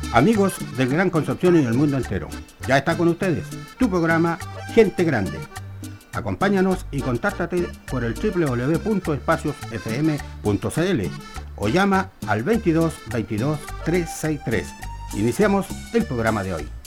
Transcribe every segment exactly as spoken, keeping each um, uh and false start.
Amigos del Gran Concepción y del mundo entero, ya está con ustedes tu programa Gente Grande. Acompáñanos y contáctate por el doble u doble u doble u punto espacios f m punto c l o llama al veintidós veintidós trescientos sesenta y tres. Iniciamos el programa de hoy.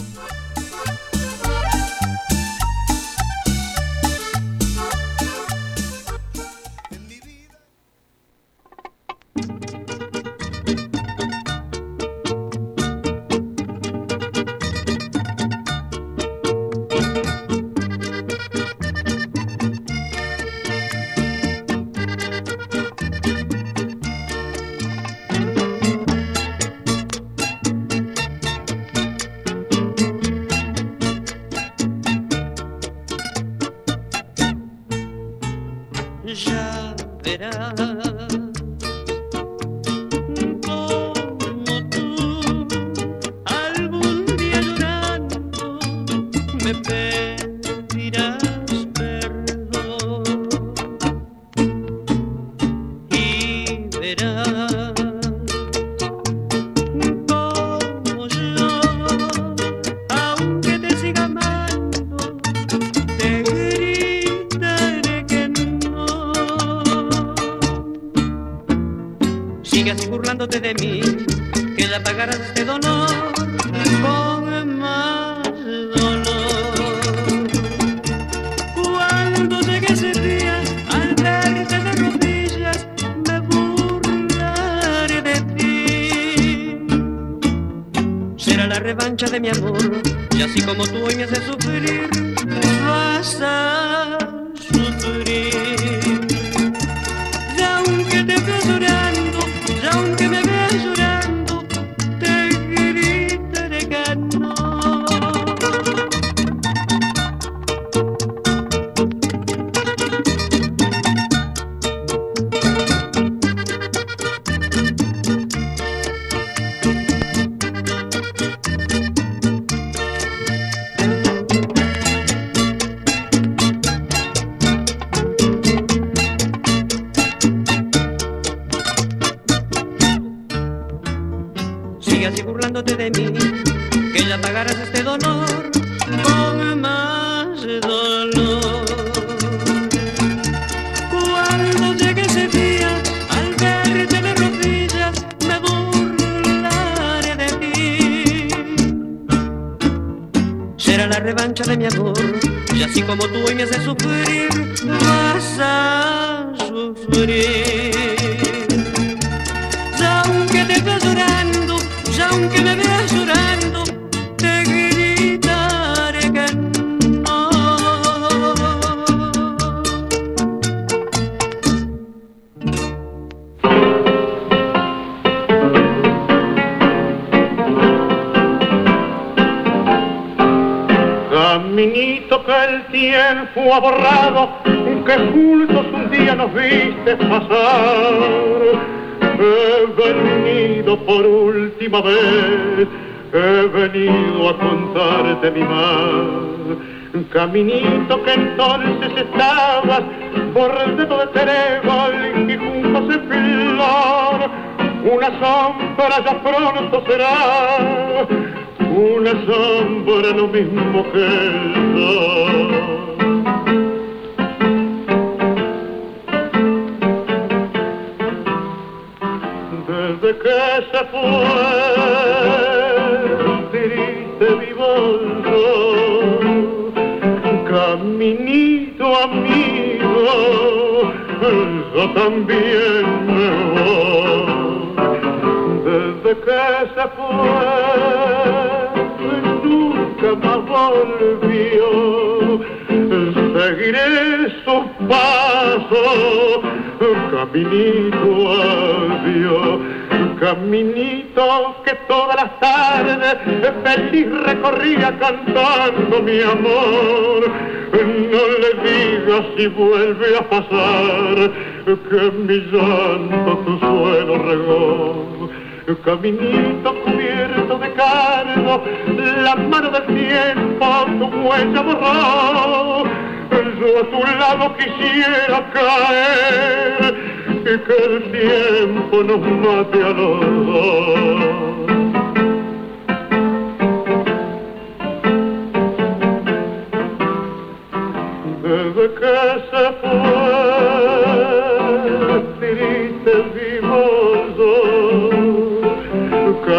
De mí, que la pagarás este dolor con más dolor. Cuando llegue ese día, al verte de rodillas, me burlaré de ti. Será la revancha de mi amor, y así como tú hoy me haces sufrir, vas a sufrir. Y aunque te veas llorando, y aunque me veas llorando, te gritaré que no. De mí, que ya pagarás este dolor con más dolor. Cuando llegue ese día, al verte de rodillas, me burlaré de ti. Será la revancha de mi amor, y así como tú hoy me haces sufrir, vas a sufrir. Y aunque te veas llorando, y aunque me veas llorando, te gritaré que no. Caminito que el tiempo ha borrado, que juntos un día nos viste pasar. He venido por última vez, he venido a contarte mi mal. Caminito que entonces estabas bordado de trébol y juntos en flor. Una sombra ya pronto será, una sombra lo mismo que el sol. Desde que se fue triste mi bolso, caminito amigo, yo también me voy. Desde que se fue nunca más volvió, seguiré sus pasos, caminito adiós. Caminito que todas las tardes feliz recorría cantando mi amor. No le digas si vuelve a pasar que mi llanto tu suelo regó. Caminito cubierto de cardo, la mano del tiempo tu huella borró. Yo a tu lado quisiera caer y que el tiempo nos mate a los dos.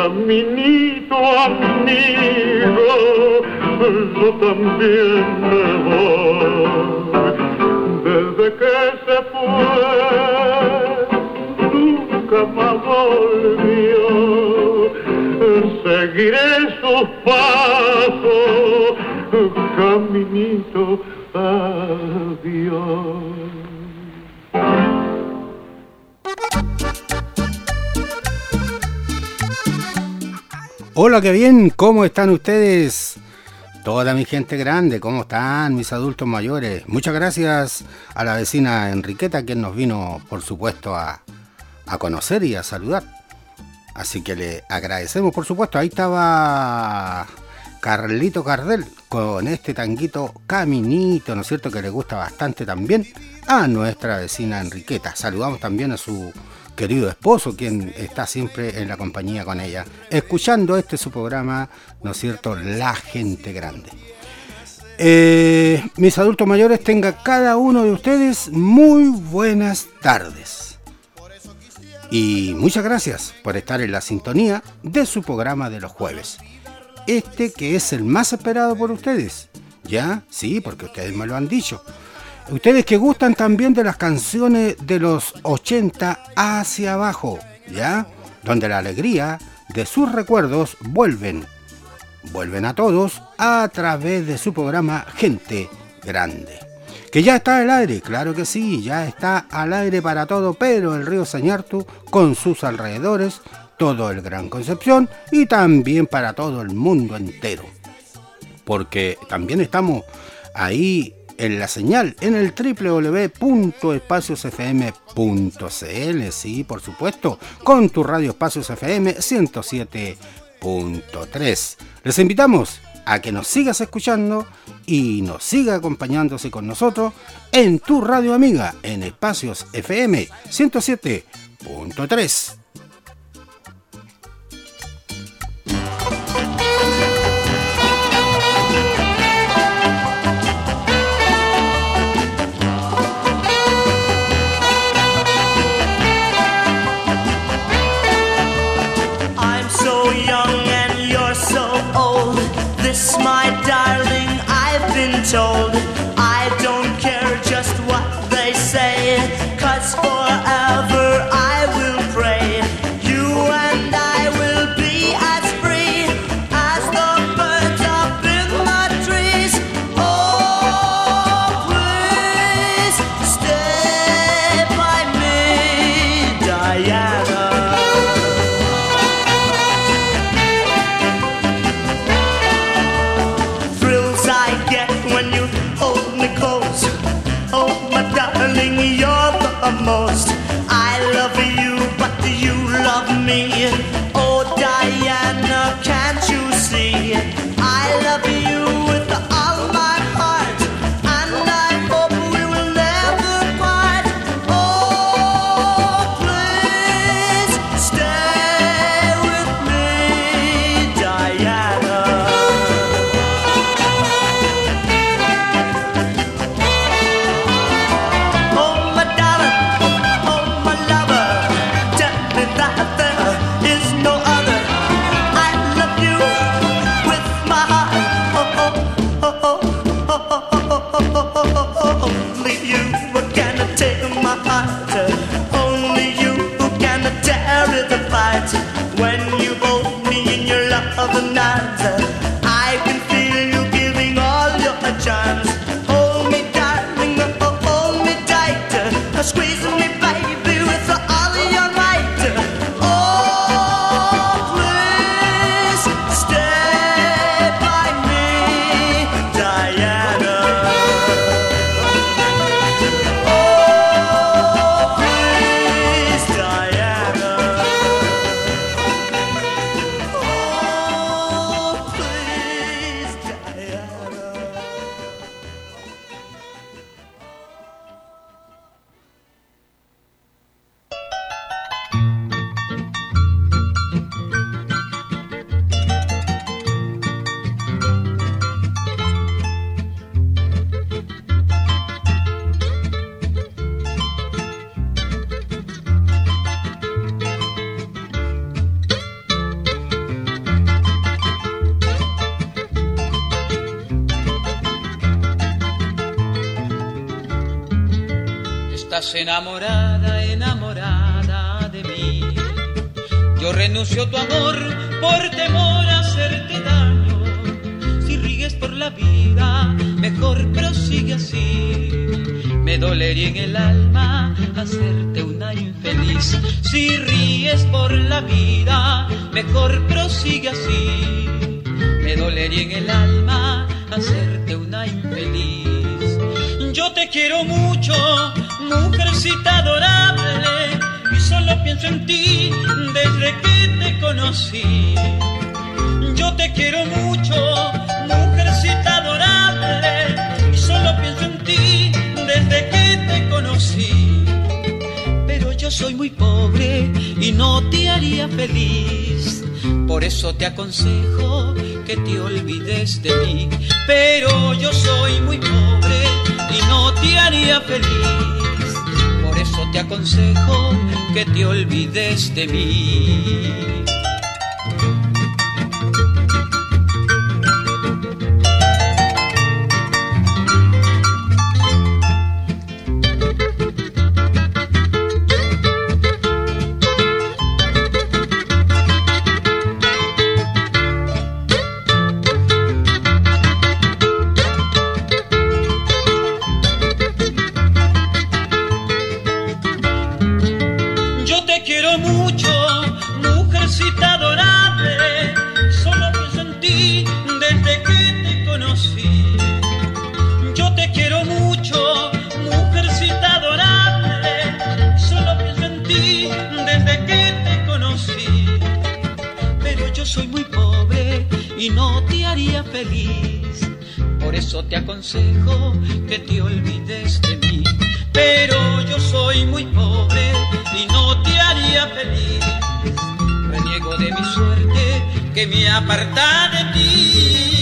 caminito amigo, yo también me voy. Desde que se fue, nunca más volvió. Seguiré sus pasos, caminito, adiós. Hola, qué bien, ¿cómo están ustedes? Toda mi gente grande, ¿cómo están mis adultos mayores? Muchas gracias a la vecina Enriqueta, quien nos vino, por supuesto, a, a conocer y a saludar. Así que le agradecemos, por supuesto. Ahí estaba Carlito Cardel con este tanguito Caminito, ¿no es cierto?, que le gusta bastante también a nuestra vecina Enriqueta. Saludamos también a su querido esposo, quien está siempre en la compañía con ella, escuchando este su programa, ¿no es cierto?, La Gente Grande. Eh, mis adultos mayores, tenga cada uno de ustedes muy buenas tardes. Y muchas gracias por estar en la sintonía de su programa de los jueves. Este que es el más esperado por ustedes. ¿Ya? Sí, porque ustedes me lo han dicho. Ustedes que gustan también de las canciones de los ochenta hacia abajo, ¿ya? Donde la alegría de sus recuerdos vuelven, vuelven a todos a través de su programa Gente Grande. Que ya está al aire, claro que sí, ya está al aire para todo, pero el río Sañartu con sus alrededores, todo el Gran Concepción y también para todo el mundo entero. Porque también estamos ahí en la señal, en el doble u doble u doble u punto espacios f m punto c l, sí, por supuesto, con tu radio Espacios F M ciento siete punto tres. Les invitamos a que nos sigas escuchando y nos siga acompañándose con nosotros en tu radio amiga, en Espacios F M ciento siete punto tres. This, my darling, I've been told. I don't care just what they say, 'cause forever I will pray. You and I will be as free as the birds up in the trees. Oh, please stay by me, Diana. You're the most. I love you, but you love me. Oh, Diana, can't you see? I love you with all my heart, and I hope we will never part. Oh, please stay with me, Diana. When you hold me in your loving arms, I can feel you giving all your charms. Hold me, darling, oh, hold me tight, squeeze me, baby, with all your might. Oh, please stay by me, Diana. Oh, please, Diana. Oh, please. estás enamorada, enamorada de mí. Yo renuncio a tu amor por temor a hacerte daño. Si ríes por la vida, mejor prosigue así. Me dolería en el alma hacerte una infeliz. Si ríes por la vida, mejor prosigue así. Me dolería en el alma hacerte una infeliz. Yo te quiero mucho, mujercita adorable, y solo pienso en ti desde que te conocí. Yo te quiero mucho, mujercita adorable, y solo pienso en ti desde que te conocí. Pero yo soy muy pobre y no te haría feliz. Por eso te aconsejo que te olvides de mí. Pero yo soy muy pobre y no te haría feliz. Por eso te aconsejo que te olvides de mí. Te aconsejo que te olvides de mí. Pero yo soy muy pobre y no te haría feliz. Reniego de mi suerte que me aparta de ti.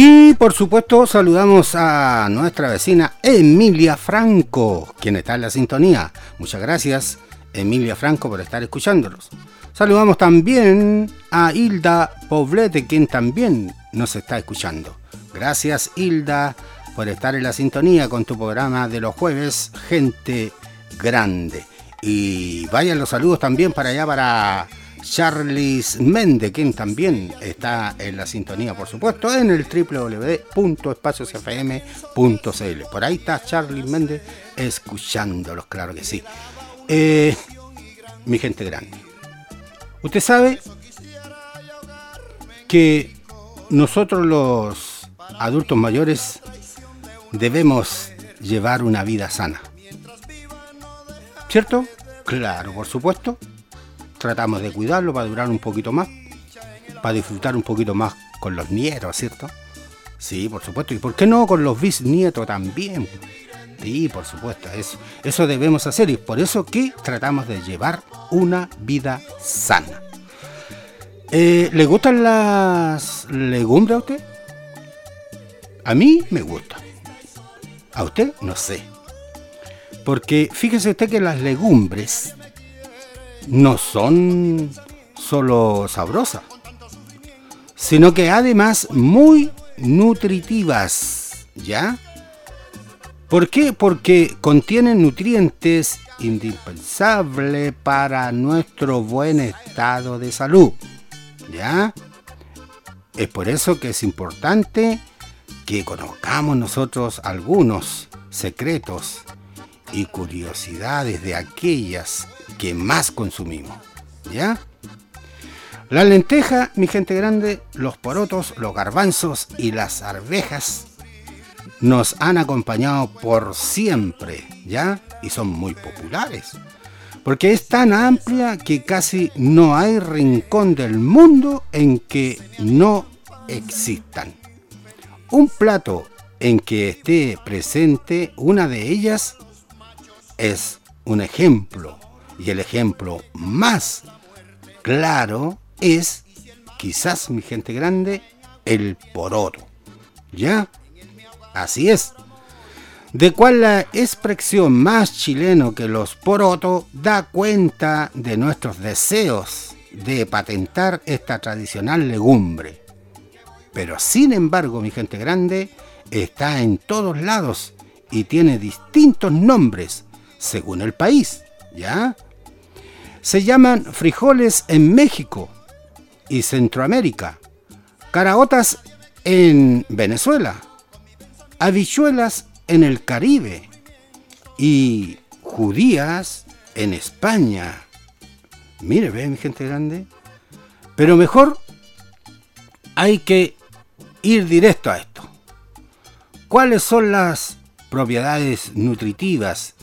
Y por supuesto saludamos a nuestra vecina Emilia Franco, quien está en la sintonía. Muchas gracias, Emilia Franco, por estar escuchándonos. Saludamos también a Hilda Poblete, quien también nos está escuchando. Gracias, Hilda, por estar en la sintonía con tu programa de los jueves, Gente Grande. Y vayan los saludos también para allá, para Charlis Méndez, quien también está en la sintonía, por supuesto, en el doble u doble u doble u punto espacios f m punto c l. Por ahí está Charlis Méndez escuchándolos, claro que sí. Eh, mi gente grande, usted sabe que nosotros los adultos mayores debemos llevar una vida sana, ¿cierto? Claro, por supuesto. Tratamos de cuidarlo para durar un poquito más, para disfrutar un poquito más con los nietos, ¿cierto? Sí, por supuesto. ¿Y por qué no con los bisnietos también? Sí, por supuesto. Eso, eso debemos hacer, y por eso que tratamos de llevar una vida sana. Eh, ¿Le gustan las legumbres a usted? A mí me gusta. ¿A usted? No sé. Porque fíjese usted que las legumbres no son solo sabrosas, sino que además muy nutritivas, ¿ya? ¿Por qué? Porque contienen nutrientes indispensables para nuestro buen estado de salud, ¿ya? Es por eso que es importante que conozcamos nosotros algunos secretos y curiosidades de aquellas que más consumimos, ¿ya? La lenteja, mi gente grande, los porotos, los garbanzos y las arvejas nos han acompañado por siempre, ¿ya? Y son muy populares, porque es tan amplia que casi no hay rincón del mundo en que no existan. Un plato en que esté presente una de ellas es un ejemplo. Y el ejemplo más claro es, quizás, mi gente grande, el poroto, ¿ya? Así es. De cual la expresión más chileno que los porotos da cuenta de nuestros deseos de patentar esta tradicional legumbre. Pero sin embargo, mi gente grande, está en todos lados y tiene distintos nombres según el país, ¿ya? Se llaman frijoles en México y Centroamérica, caraotas en Venezuela, habichuelas en el Caribe y judías en España. Mire, ve, mi gente grande. Pero mejor hay que ir directo a esto. ¿Cuáles son las propiedades nutritivas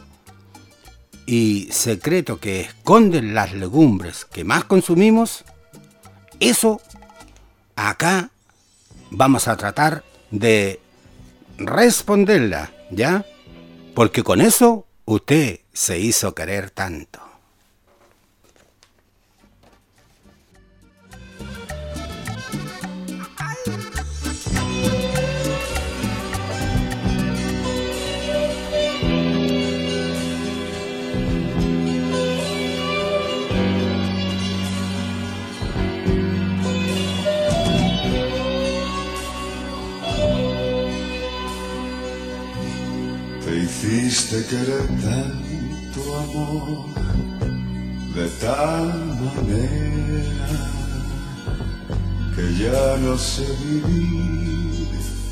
y secreto que esconden las legumbres que más consumimos? Eso acá vamos a tratar de responderla, ¿ya? Porque con eso usted se hizo querer tanto. Hiciste querer tanto, amor, de tal manera que ya no sé vivir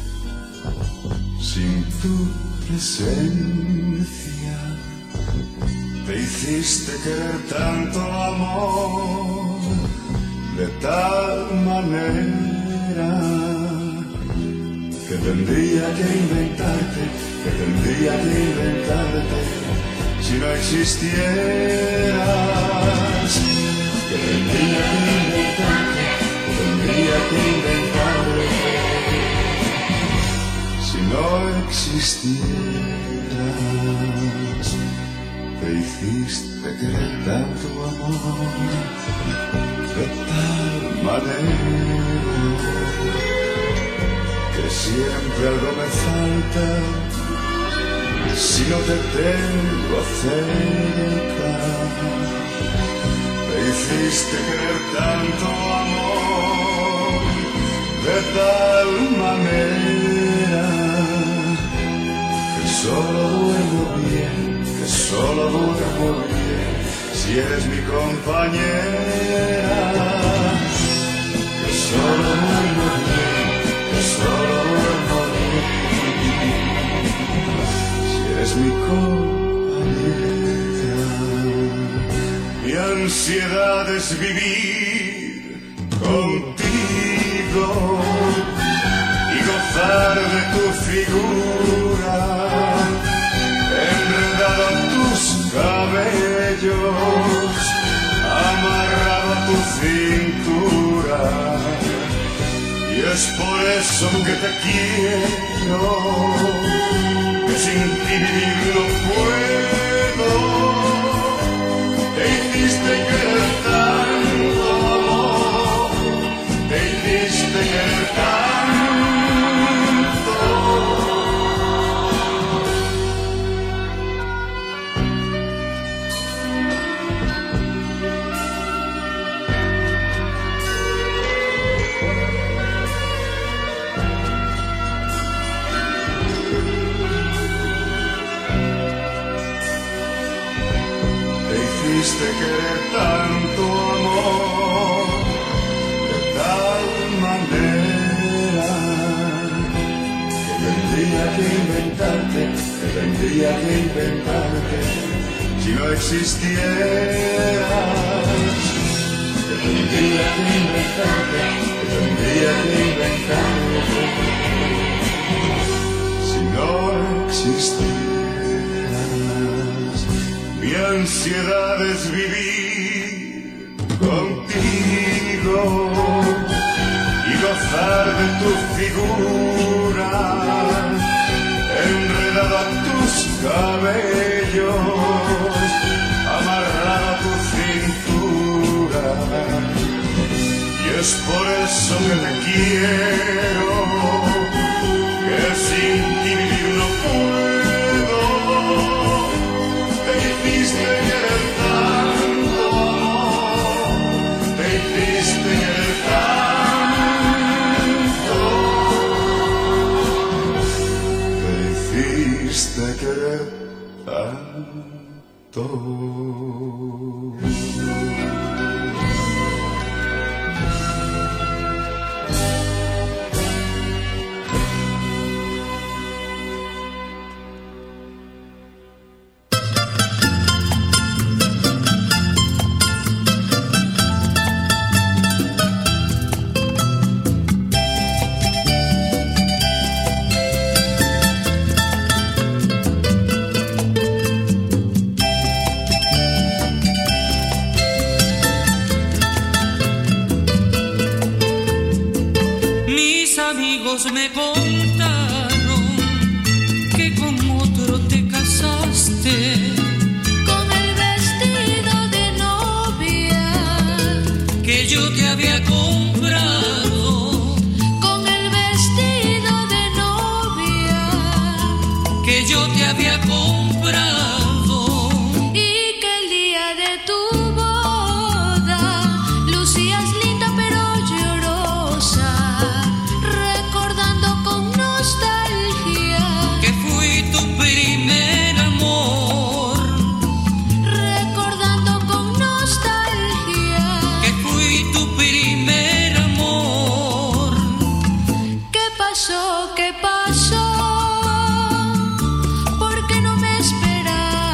sin tu presencia. Te hiciste querer tanto, amor, de tal manera que tendría que inventarte, que tendría que inventarte si no existieras, que tendría que inventarte, que tendría que inventarte si no existieras. Te hiciste querer tanto, amor, de tal manera que que siempre algo me falta si no te tengo cerca. Me hiciste querer tanto amor de tal manera que solo duermo bien, que solo duermo bien si eres mi compañera. Que solo duermo bien, que solo duermo bien si eres mi compañera. Mi ansiedad es vivir contigo y gozar de tu figura, enredado a tus cabellos, amarrado a tu cintura. Y es por eso que te quiero, que sin ti vivir no puedo. Te hiciste querer tanto amor, te hiciste querer tanto. De querer tanto amor de tal manera que tendría que inventarte, que tendría que inventarte si no existieras. Que tendría que inventarte, que tendría que inventarte si no existieras. Mi ansiedad es vivir contigo y gozar de tu figura, enredado a tus cabellos, amarrado a tu cintura. Y es por eso que te quiero, que sin ti vivir no puedo. Te hiciste querer tanto amor, te hiciste querer tanto, te hiciste querer tanto. Me contaron que con otro te casaste, con el vestido de novia que yo te había comprado, con el vestido de novia que yo te había comprado, y que el día de tu boda lucías linda pero llorosa, que fui tu primer amor, recordando con nostalgia, que fui tu primer amor. ¿Qué pasó? ¿Qué pasó? ¿Por qué no me esperaste?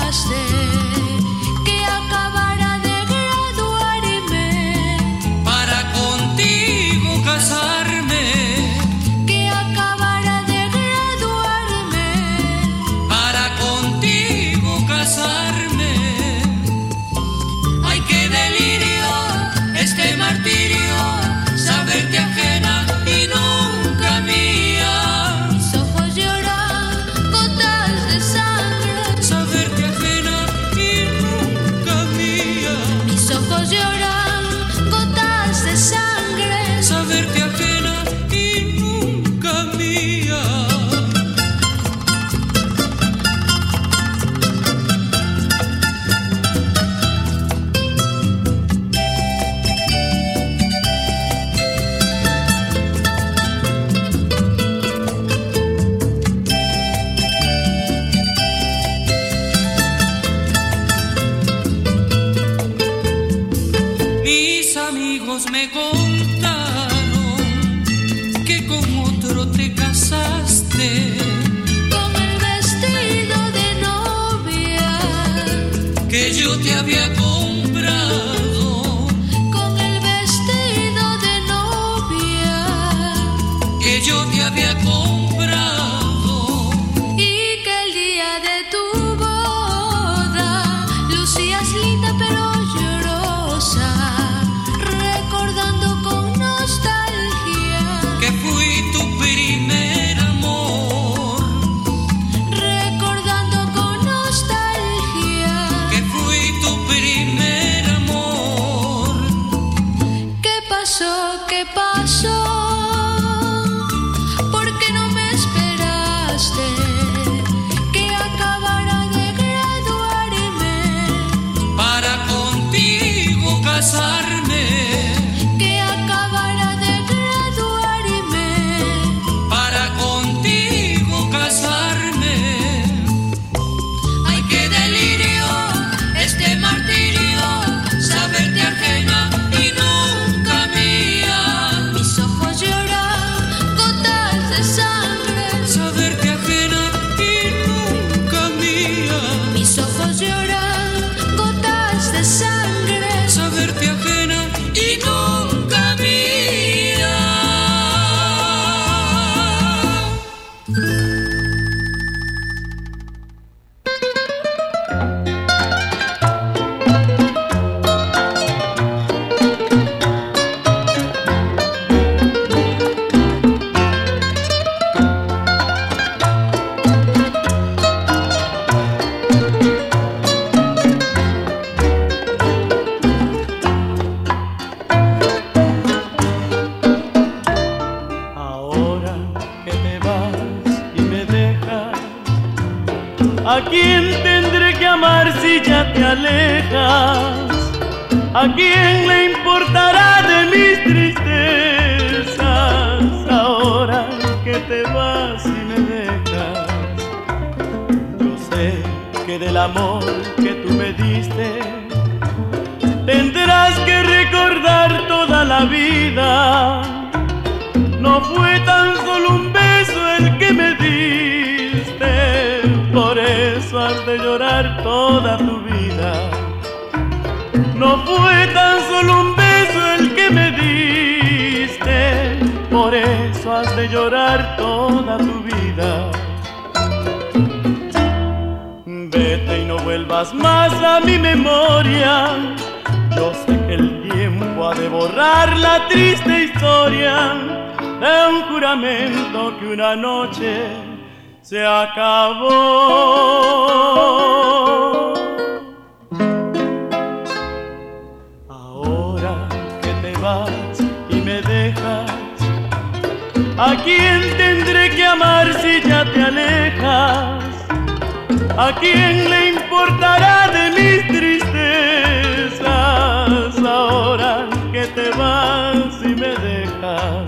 yo te había comprado, con el vestido de novia que yo te había comprado, y que el día de tu boda lucías linda pero llorosa, recordando con nostalgia que fui tu primer amor, recordando con nostalgia que fui tu primer amor. ¿Qué pasó? ¿Qué pasó? ¿Por qué no me esperaste que acabara de graduarme? Para contigo casarme, Que acabara de graduarme. para contigo casarme. Ay, qué delirio, este martirio, saberte ajena y nunca mía. Mis ojos lloran gotas de sangre. Saberte ajena y nunca mía. Mis ojos lloran gotas de sangre. Saberte ajena y nunca mía. Ahora que te vas y me dejas, ¿a quién tendré que amar si ya te alejas? ¿A quién le importará de mis tristezas? Ahora que te vas y me dejas, yo sé que del amor que tú me diste tendrás que recordar toda la vida. No fue tan solo un beso el que me diste, por eso has de llorar toda tu vida. No fue tan solo un beso el que me diste, por eso has de llorar toda tu vida. Vete y no vuelvas más a mi memoria. Yo sé que el tiempo ha de borrar la triste historia de un juramento que una noche se acabó. Ahora que te vas y me dejas, ¿a quién tendré que amar si ya te alejas? ¿A quién le importará de mis tristezas? Ahora que te vas y me dejas.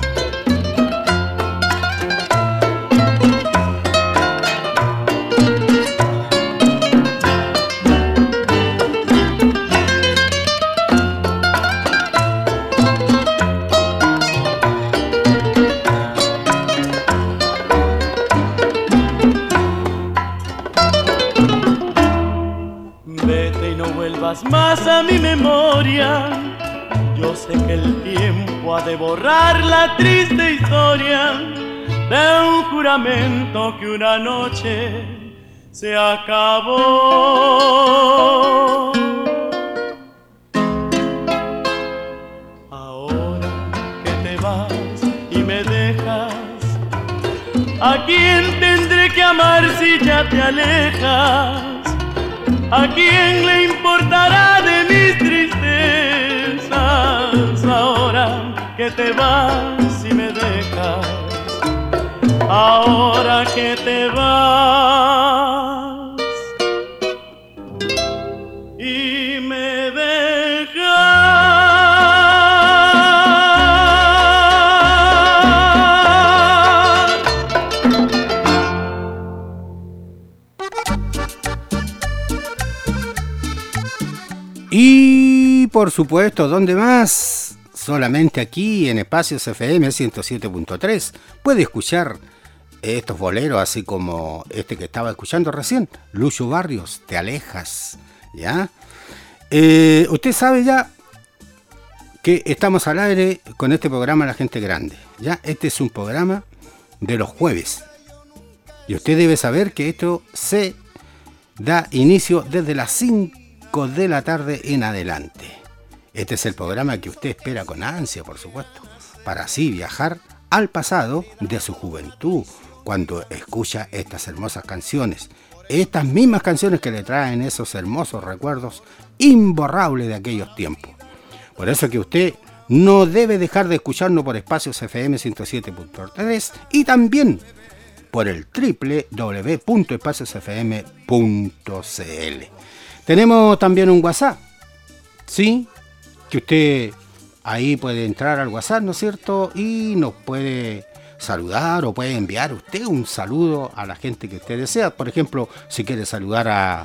Vete y no vuelvas más a mi memoria. Yo sé que el tiempo ha de borrar la triste historia de un juramento que una noche se acabó. Ahora que te vas y me dejas, ¿a quién tendré que amar si ya te alejas? ¿A quién le importará de mis tristezas? Ahora que te vas y me dejas, ahora que te vas y me dejas. Y por supuesto, ¿dónde más? Solamente aquí en Espacios F M ciento siete punto tres puede escuchar estos boleros, así como este que estaba escuchando recién, Lucho Barrios, Te Alejas. ¿Ya? Eh, usted sabe ya que estamos al aire con este programa La Gente Grande. ¿Ya? Este es un programa de los jueves. Y usted debe saber que esto se da inicio desde las cinco de la tarde en adelante. Este es el programa que usted espera con ansia, por supuesto, para así viajar al pasado de su juventud, cuando escucha estas hermosas canciones, estas mismas canciones que le traen esos hermosos recuerdos imborrables de aquellos tiempos. Por eso que usted no debe dejar de escucharnos por Espacios F M ciento siete punto tres y también por el doble u doble u doble u punto espacios f m punto c l. Tenemos también un WhatsApp, ¿sí? Que usted ahí puede entrar al WhatsApp, ¿no es cierto? Y nos puede saludar o puede enviar usted un saludo a la gente que usted desea. Por ejemplo, si quiere saludar a,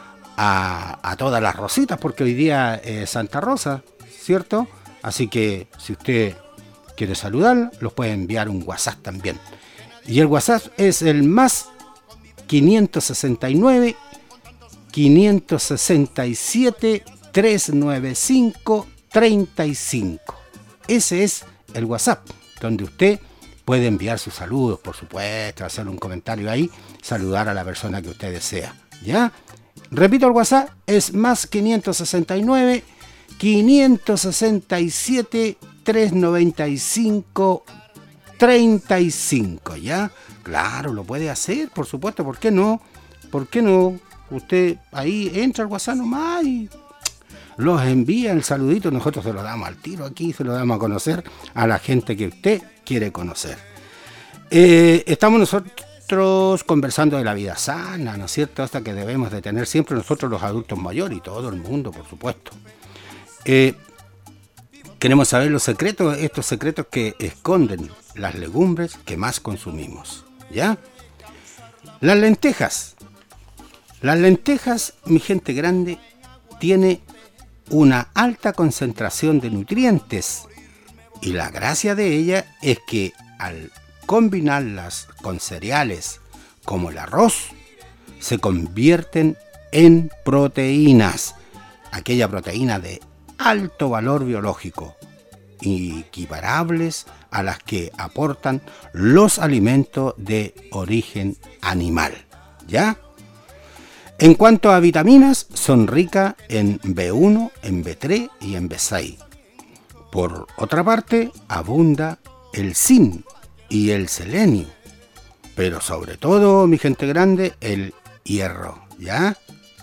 a, a todas las Rositas, porque hoy día es Santa Rosa, ¿cierto? Así que si usted quiere saludar, los puede enviar un WhatsApp también. Y el WhatsApp es el más quinientos sesenta y nueve, quinientos sesenta y siete, trescientos noventa y cinco, treinta y cinco. Ese es el WhatsApp, donde usted puede enviar sus saludos, por supuesto, hacer un comentario ahí, saludar a la persona que usted desea. ¿Ya? Repito, el WhatsApp es más quinientos sesenta y nueve, quinientos sesenta y siete, trescientos noventa y cinco, treinta y cinco. ¿Ya? Claro, lo puede hacer, por supuesto. ¿Por qué no? ¿Por qué no? Usted ahí entra al WhatsApp nomás y los envía el saludito, nosotros se lo damos al tiro aquí, se lo damos a conocer a la gente que usted quiere conocer. Eh, estamos nosotros conversando de la vida sana, ¿no es cierto? Hasta que debemos de tener siempre nosotros los adultos mayores y todo el mundo, por supuesto. Eh, queremos saber los secretos, estos secretos que esconden las legumbres que más consumimos, ¿ya? Las lentejas. Las lentejas, mi gente grande, tiene una alta concentración de nutrientes y la gracia de ella es que al combinarlas con cereales como el arroz se convierten en proteínas, aquella proteína de alto valor biológico, equiparables a las que aportan los alimentos de origen animal, ¿ya? En cuanto a vitaminas, son ricas en B uno, en B tres y en B seis. Por otra parte, abunda el zinc y el selenio, pero sobre todo, mi gente grande, el hierro, ¿ya?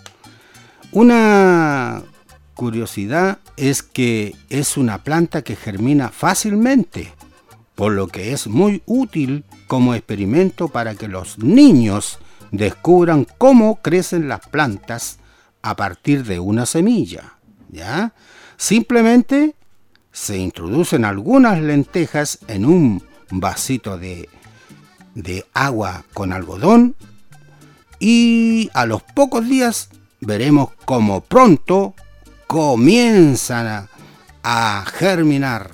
Una curiosidad es que es una planta que germina fácilmente, por lo que es muy útil como experimento para que los niños descubran cómo crecen las plantas a partir de una semilla, ¿ya? Simplemente se introducen algunas lentejas en un vasito de, de agua con algodón y a los pocos días veremos cómo pronto comienzan a, a germinar.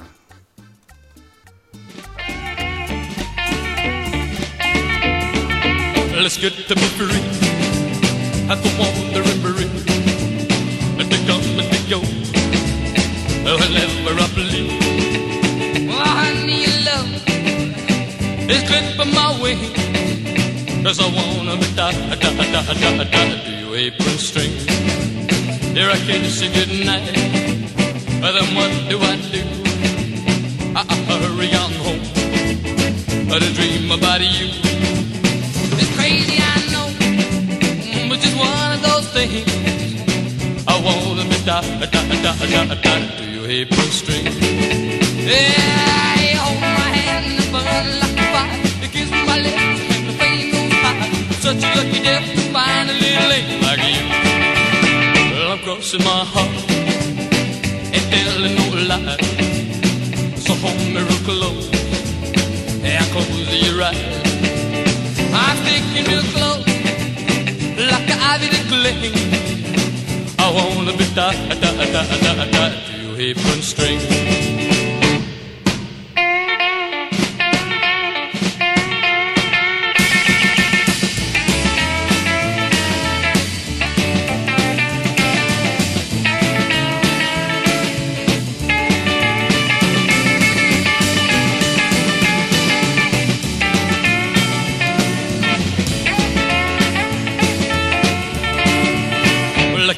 Let's get to be free at the wandering bridge and to come and to go whenever I believe. Oh, honey, your love It's clipping my wings, cause I wanna be tied, tied, tied, tied, tied to your apron string. Here I can't say goodnight, but then what do I do? I, I hurry on home, but I dream about you. It's crazy, I know, but just one of those things. I wanna be tied, tied, tied, tied, tied to your apron string. yeah, you hold my hand and burn like a fire. You kiss my lips and the flame goes high. Such a lucky death to find a little lady like you. Well, I'm crossing my heart and telling no lie. So hold me real close and close your eyes. I'm sticking real close like an ivy to cling. I wanna be tied, tied, tied, tied, tied to your apron string.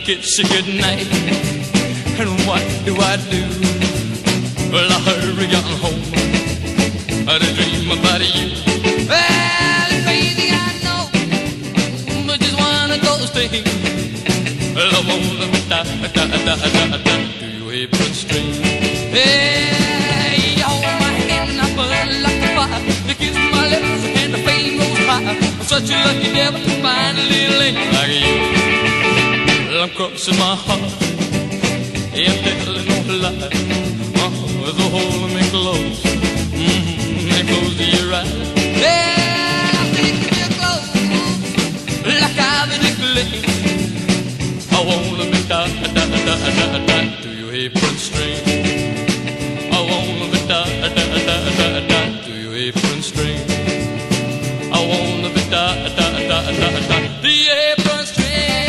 kiss you goodnight. And what do I do? Well, I hurry on home. I dream about you. Well, it's crazy, I know, but just one of those things. Well, I wanna da da da da da da to your apron string. Hey, you hold my hand and I burn like a fire. You kiss my lips and the flame goes high. I'm such a lucky devil to find a little lady like you. Well, I'm crossing my heart, ain't telling no lie. Oh, so hold me close, mm-hmm, and close your eyes. Yeah, I'm taking you close, like I've been declared. I wanna be da da da da da da to your apron string. I wanna be da da da da da da to your apron string. I wanna be da da da da da the apron string.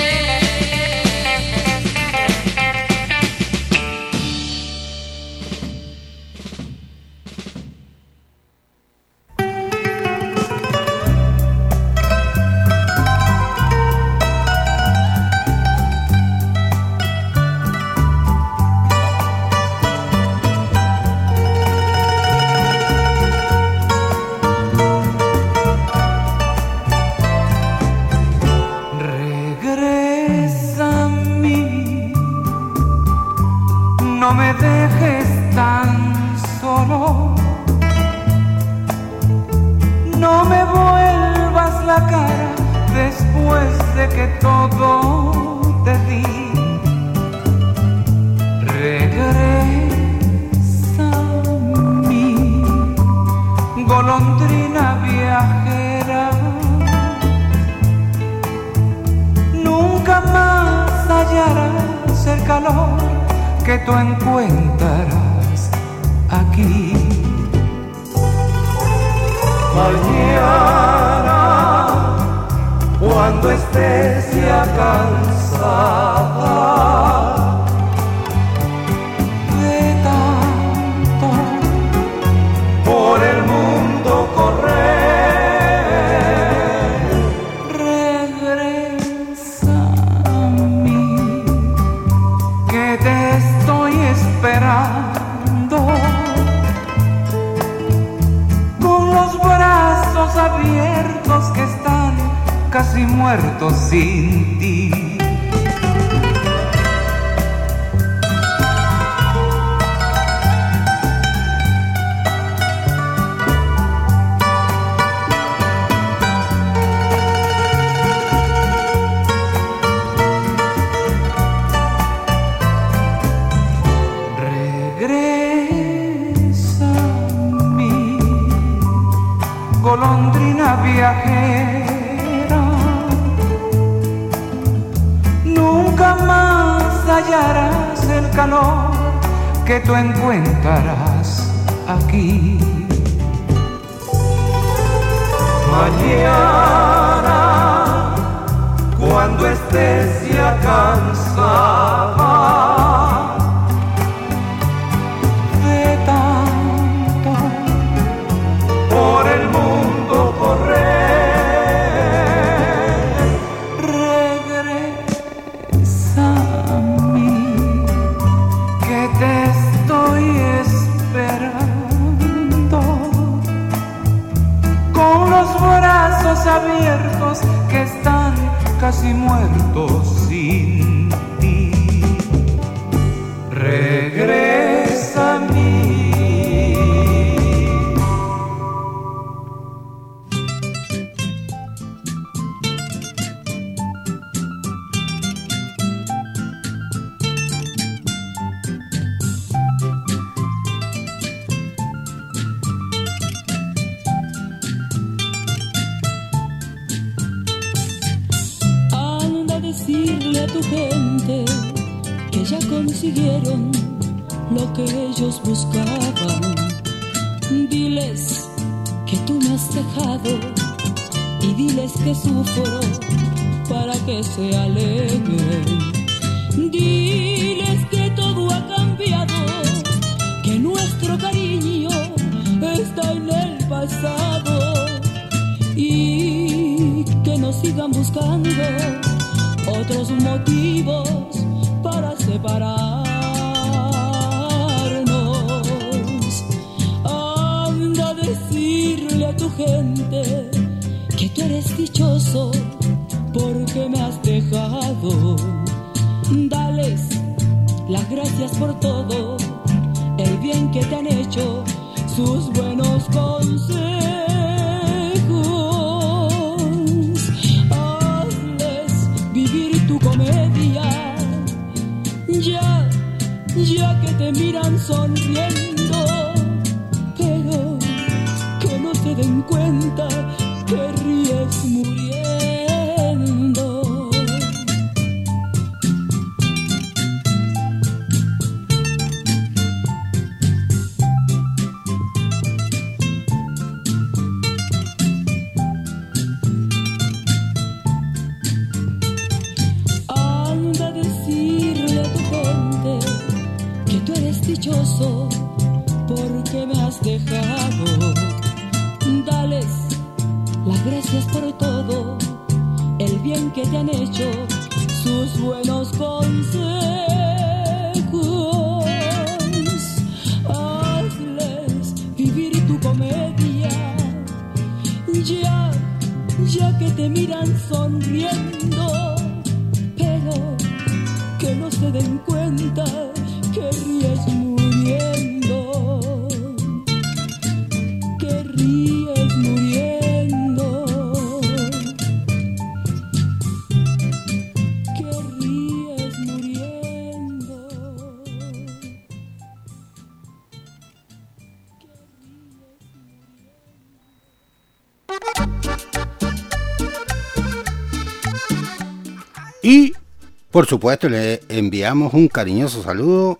Golondrina viajera, nunca más hallarás el calor que tú encontrarás aquí. Mañana, cuando estés ya cansada de tanto por el mundo correr, regresa a mí, que te estoy esperando con los brazos abiertos que están casi muertos sin ti. Regresa a mí. Consiguieron lo que ellos buscaban. Diles que tú me has dejado y diles que sufro para que se alegren. Diles que todo ha cambiado, que nuestro cariño está en el pasado y que nos sigan buscando otros motivos para separarnos. Anda a decirle a tu gente que tú eres dichoso porque me has dejado. Dales las gracias por todo el bien que te han hecho, sus buenos consejos. Hazles vivir tu comedia, ya, ya que te miran sonriendo, pero que no se den cuenta que ríes muriendo. Dichoso porque me has dejado. Dales las gracias por todo el bien que te han hecho, sus buenos consejos. Hazles vivir tu comedia, ya, ya que te miran sonriendo, pero que no se den cuenta que ríes muriendo, que ríes muriendo, que ríes muriendo. Y por supuesto le enviamos un cariñoso saludo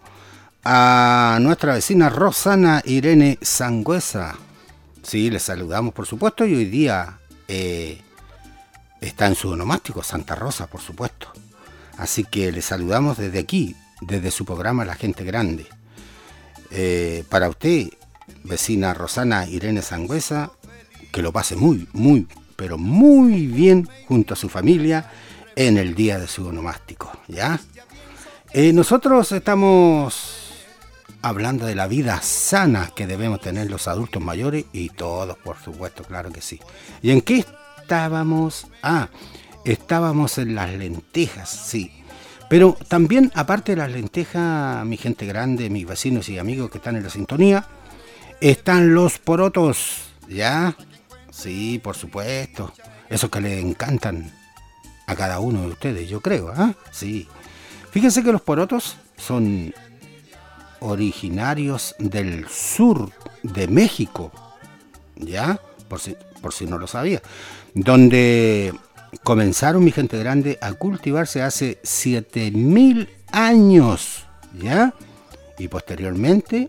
a nuestra vecina Rosana Irene Sangüesa. Sí, le saludamos por supuesto y hoy día eh, está en su onomástico Santa Rosa, por supuesto. Así que le saludamos desde aquí, desde su programa La Gente Grande. Eh, para usted, vecina Rosana Irene Sangüesa, que lo pase muy, muy, pero muy bien junto a su familia en el día de su onomástico, ¿ya? Eh, nosotros estamos hablando de la vida sana que debemos tener los adultos mayores y todos, por supuesto, claro que sí. ¿Y en qué estábamos? Ah, estábamos en las lentejas, sí. Pero también, aparte de las lentejas, mi gente grande, mis vecinos y amigos que están en la sintonía, están los porotos, ¿ya? Sí, por supuesto. Esos que les encantan a cada uno de ustedes, yo creo, ¿ah? ¿eh? Sí. Fíjense que los porotos son originarios del sur de México, ¿ya? Por si, por si no lo sabía. Donde comenzaron, mi gente grande, a cultivarse hace siete mil años, ¿ya? Y posteriormente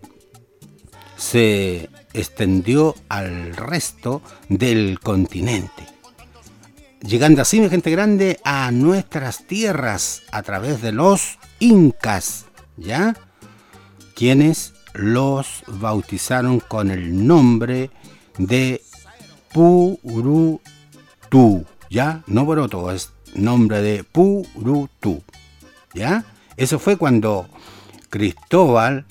se extendió al resto del continente, llegando así, mi gente grande, a nuestras tierras a través de los incas, ¿ya? Quienes los bautizaron con el nombre de Purutú, ¿ya? No Poroto, es nombre de Purutú, ¿ya? Eso fue cuando Cristóbal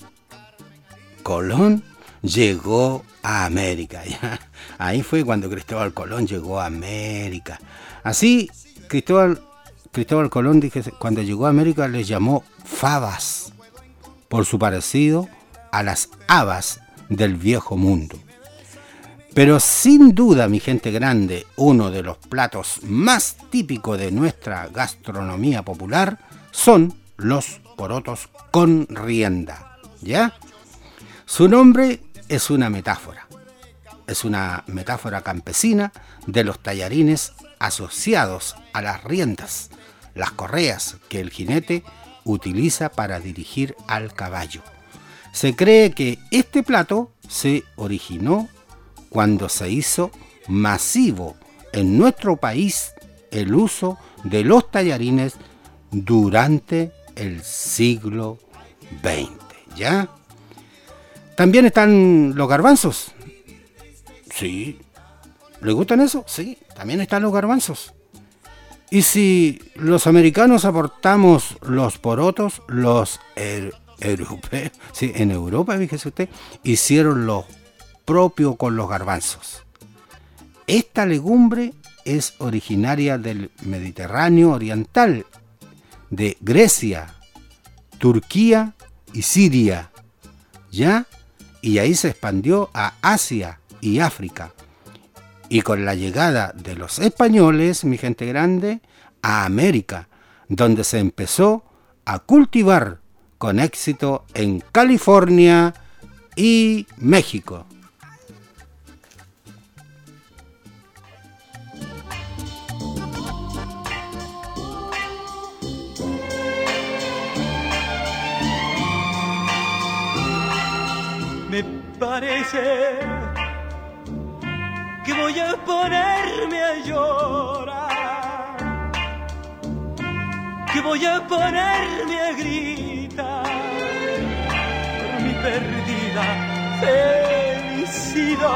Colón llegó a América, ¿ya? Ahí fue cuando Cristóbal Colón llegó a América. Así, Cristóbal, Cristóbal Colón, dije, cuando llegó a América les llamó fabas, por su parecido a las habas del viejo mundo. Pero sin duda, mi gente grande, uno de los platos más típicos de nuestra gastronomía popular son los porotos con rienda, ¿ya? Su nombre es una metáfora. Es una metáfora campesina de los tallarines asociados a las riendas, las correas que el jinete utiliza para dirigir al caballo. Se cree que este plato se originó cuando se hizo masivo en nuestro país el uso de los tallarines durante el siglo veinte, ¿ya? También están los garbanzos. Sí. ¿Le gustan eso? Sí, también están los garbanzos. Y si los americanos aportamos los porotos, los er, europeos, sí, en Europa, fíjese usted, hicieron lo propio con los garbanzos. Esta legumbre es originaria del Mediterráneo oriental, de Grecia, Turquía y Siria, ¿ya? Y ahí se expandió a Asia y África. Y con la llegada de los españoles, mi gente grande, a América, donde se empezó a cultivar con éxito en California y México. Me parece que voy a ponerme a llorar, que voy a ponerme a gritar por mi perdida felicidad.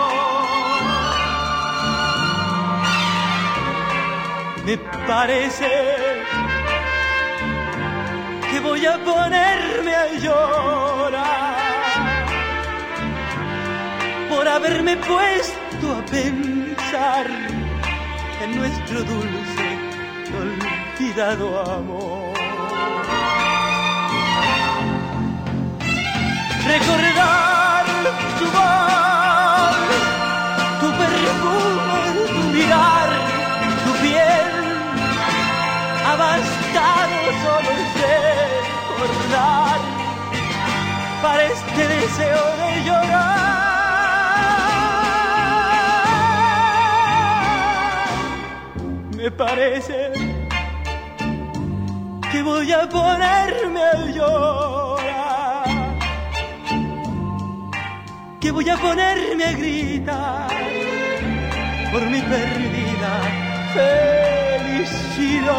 Me parece que voy a ponerme a llorar por haberme puesto a pensar en nuestro dulce, olvidado amor. Recordar tu voz, tu perfume, tu mirar, tu piel, ha bastado solo recordar para este deseo de llorar. Me parece que voy a ponerme a llorar, que voy a ponerme a gritar por mi perdida felicidad.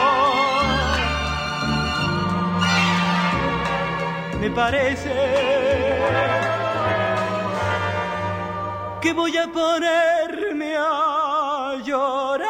Me parece que voy a ponerme a llorar.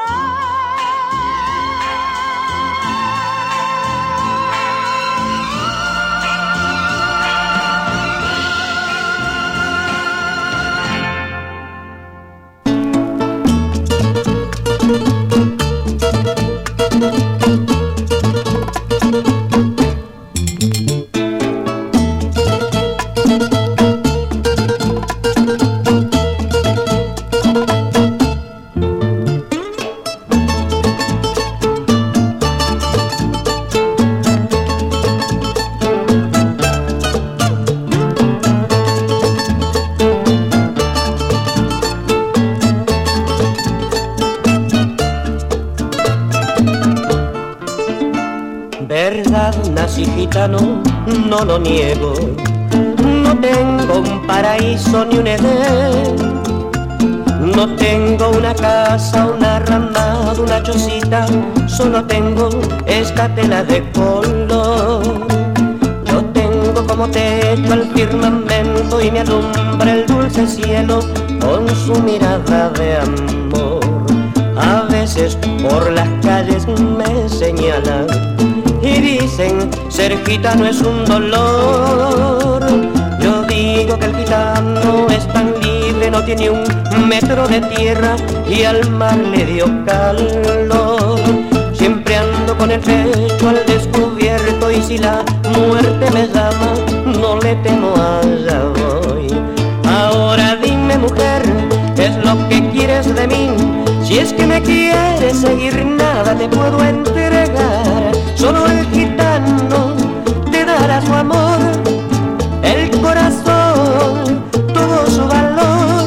Gitano, no lo niego, no tengo un paraíso ni un Edén, no tengo una casa, una ramada, una chocita, solo tengo esta tela de color. Yo tengo como techo al firmamento y me alumbra el dulce cielo con su mirada de amor. A veces por las calles me señalan y dicen, ser gitano es un dolor. Yo digo que el gitano es tan libre, no tiene un metro de tierra y al mar le dio calor. Siempre ando con el pecho al descubierto y si la muerte me llama, no le temo, allá voy. Ahora dime, mujer, ¿qué es lo que quieres de mí? Si es que me quieres seguir, nada te puedo entregar. Solo el gitano te dará su amor, el corazón, todo su valor.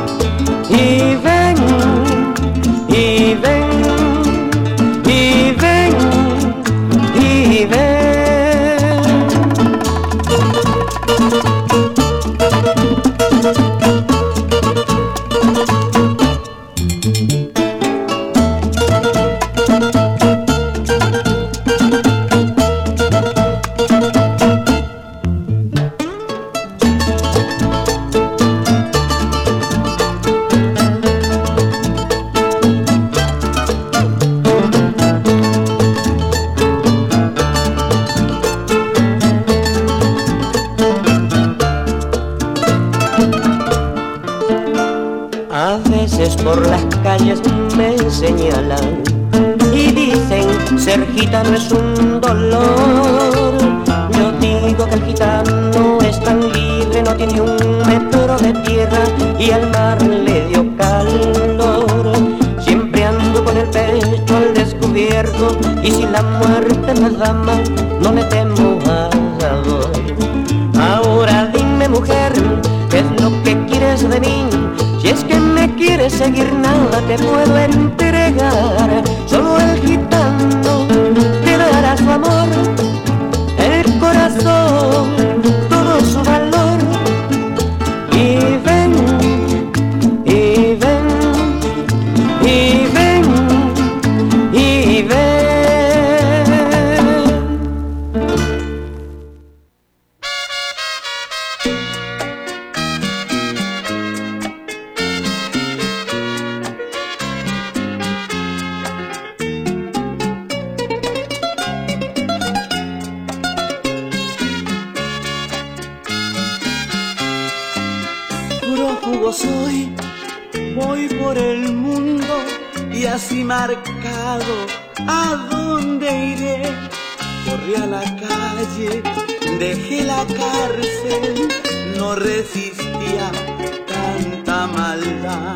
Y ven, y ven, y ven, y ven. señalan y dicen ser gitano es un dolor. Yo digo que el gitano es tan libre, no tiene un metro de tierra y al mar le dio calor. Siempre ando con el pecho al descubierto y si la muerte me llama no le temo a dolor. Ahora dime, mujer, ¿qué es lo que quieres de mí? Si es que me quieres seguir, nada te puedo entregar. Solo el gitano te dará su amor, el corazón, todo su valor. Y ven, y ven, y ven, y ven. Soy, voy por el mundo y así marcado, ¿a dónde iré? Corrí a la calle, dejé la cárcel, no resistía tanta maldad.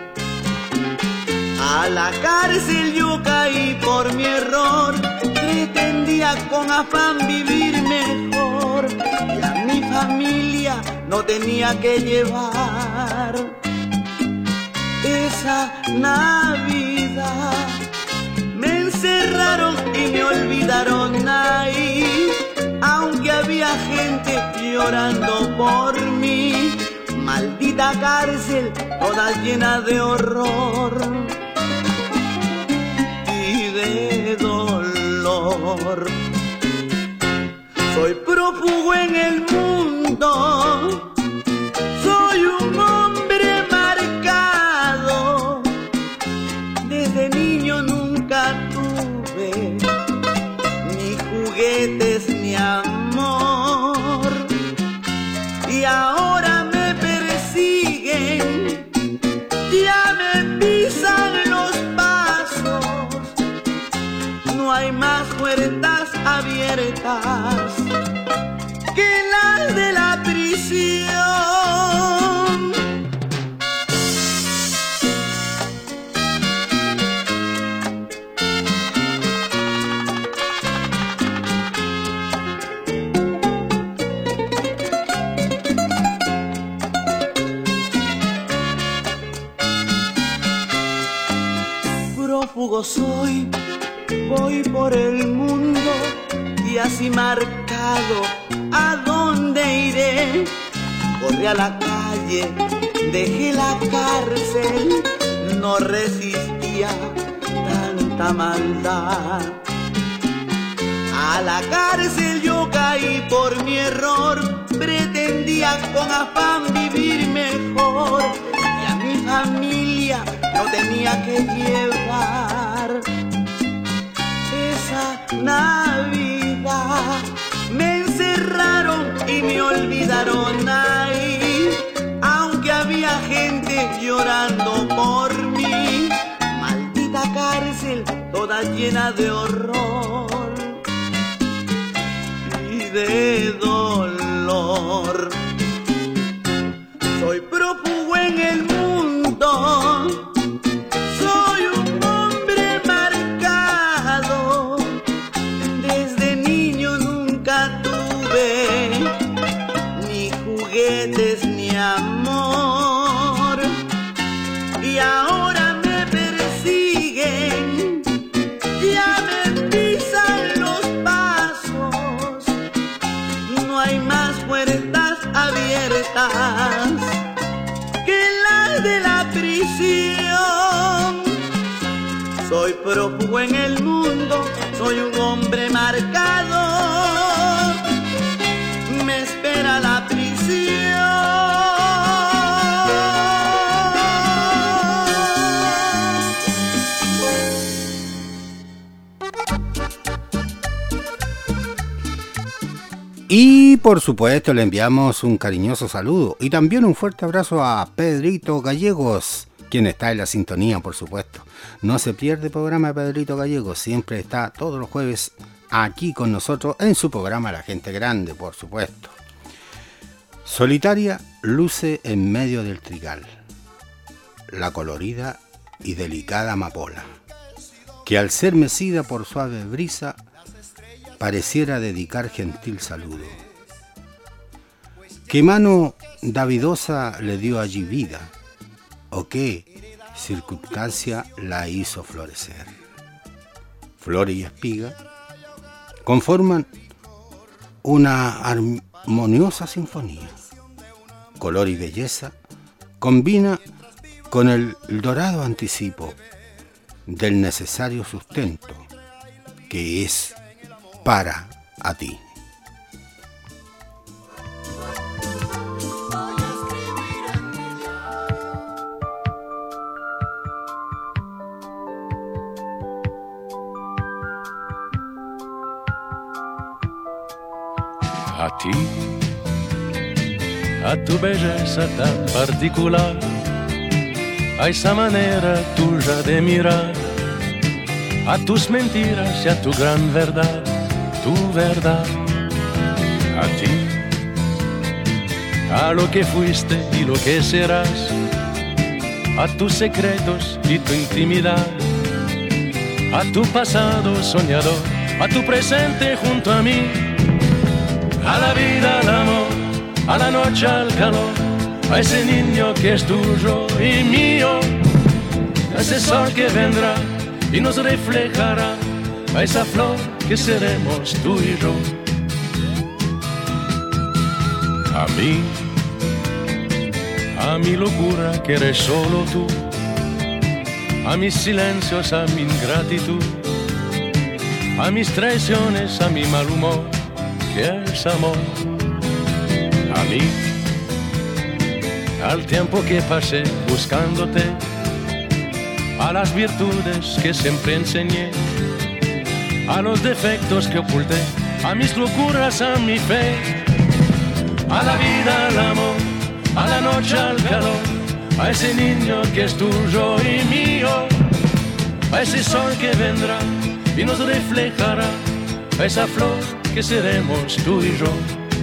A la cárcel yo caí por mi error, pretendía con afán vivir mejor y a mi familia no tenía que llevar. Esa Navidad me encerraron y me olvidaron ahí, aunque había gente llorando por mí. Maldita cárcel, toda llena de horror y de dolor. Soy prófugo en el mundo, soy un hombre marcado. Desde niño nunca tuve ni juguetes ni amor, y ahora me persiguen, ya me pisan los pasos. No hay más puertas abiertas que las de la prisión. Prófugo soy, voy por el mundo y así marcado, ¿a dónde iré? Corrí a la calle, dejé la cárcel, no resistía tanta maldad. A la cárcel yo caí por mi error, pretendía con afán vivir mejor y a mi familia no tenía que llevar. Esa Navidad me encerraron y me olvidaron ahí, aunque había gente llorando por mí. Maldita cárcel, toda llena de horror y de dolor. Soy prófugo en el mundo, soy un hombre marcado. Desde niño nunca tuve ni juguetes ni amor, y ahora me persiguen, ya me pisan los pasos. No hay más puertas abiertas que las de la prisión. Soy prófugo en el mundo, soy un hombre marcado, me espera la prisión. Y por supuesto le enviamos un cariñoso saludo y también un fuerte abrazo a Pedrito Gallegos, quien está en la sintonía, por supuesto. No se pierde el programa de Pedrito Gallego, siempre está todos los jueves aquí con nosotros en su programa La Gente Grande, por supuesto. Solitaria luce en medio del trigal la colorida y delicada amapola, que al ser mecida por suave brisa pareciera dedicar gentil saludo. ¿Qué mano davidosa le dio allí vida? ¿O qué circunstancia la hizo florecer? Flor y espiga conforman una armoniosa sinfonía. Color y belleza combina con el dorado anticipo del necesario sustento que es para a ti. A ti, a tu belleza tan particular, a esa manera tuya de mirar, a tus mentiras y a tu gran verdad, tu verdad. A ti, a lo que fuiste y lo que serás, a tus secretos y tu intimidad, a tu pasado soñador, a tu presente junto a mí, a la vida, al amor, a la noche, al calor, a ese niño que es tuyo y mío, a ese sol que vendrá y nos reflejará, a esa flor que seremos tú y yo. A mí, a mi locura que eres solo tú, a mis silencios, a mi ingratitud, a mis traiciones, a mi mal humor, que es amor. A mí, al tiempo que pasé buscándote, a las virtudes que siempre enseñé, a los defectos que oculté, a mis locuras, a mi fe, a la vida, al amor, a la noche, al calor, a ese niño que es tuyo y mío, a ese sol que vendrá y nos reflejará, a esa flor que seremos tú y yo.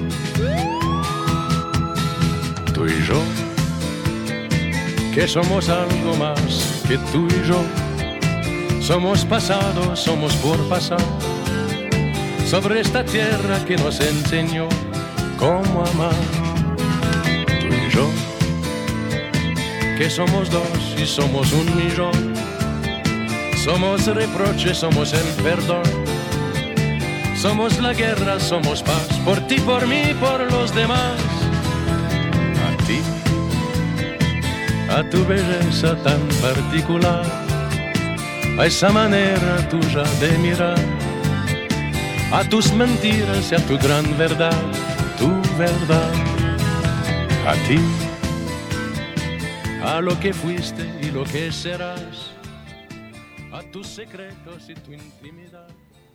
Tú y yo, que somos algo más que tú y yo. Somos pasado, somos por pasar, sobre esta tierra que nos enseñó cómo amar. Tú y yo, que somos dos y somos un millón. Somos reproche, somos el perdón. Somos la guerra, somos paz, por ti, por mí, por los demás. A ti, a tu belleza tan particular, a esa manera tuya de mirar, a tus mentiras y a tu gran verdad, tu verdad. A ti, a lo que fuiste y lo que serás, a tus secretos y tu intimidad.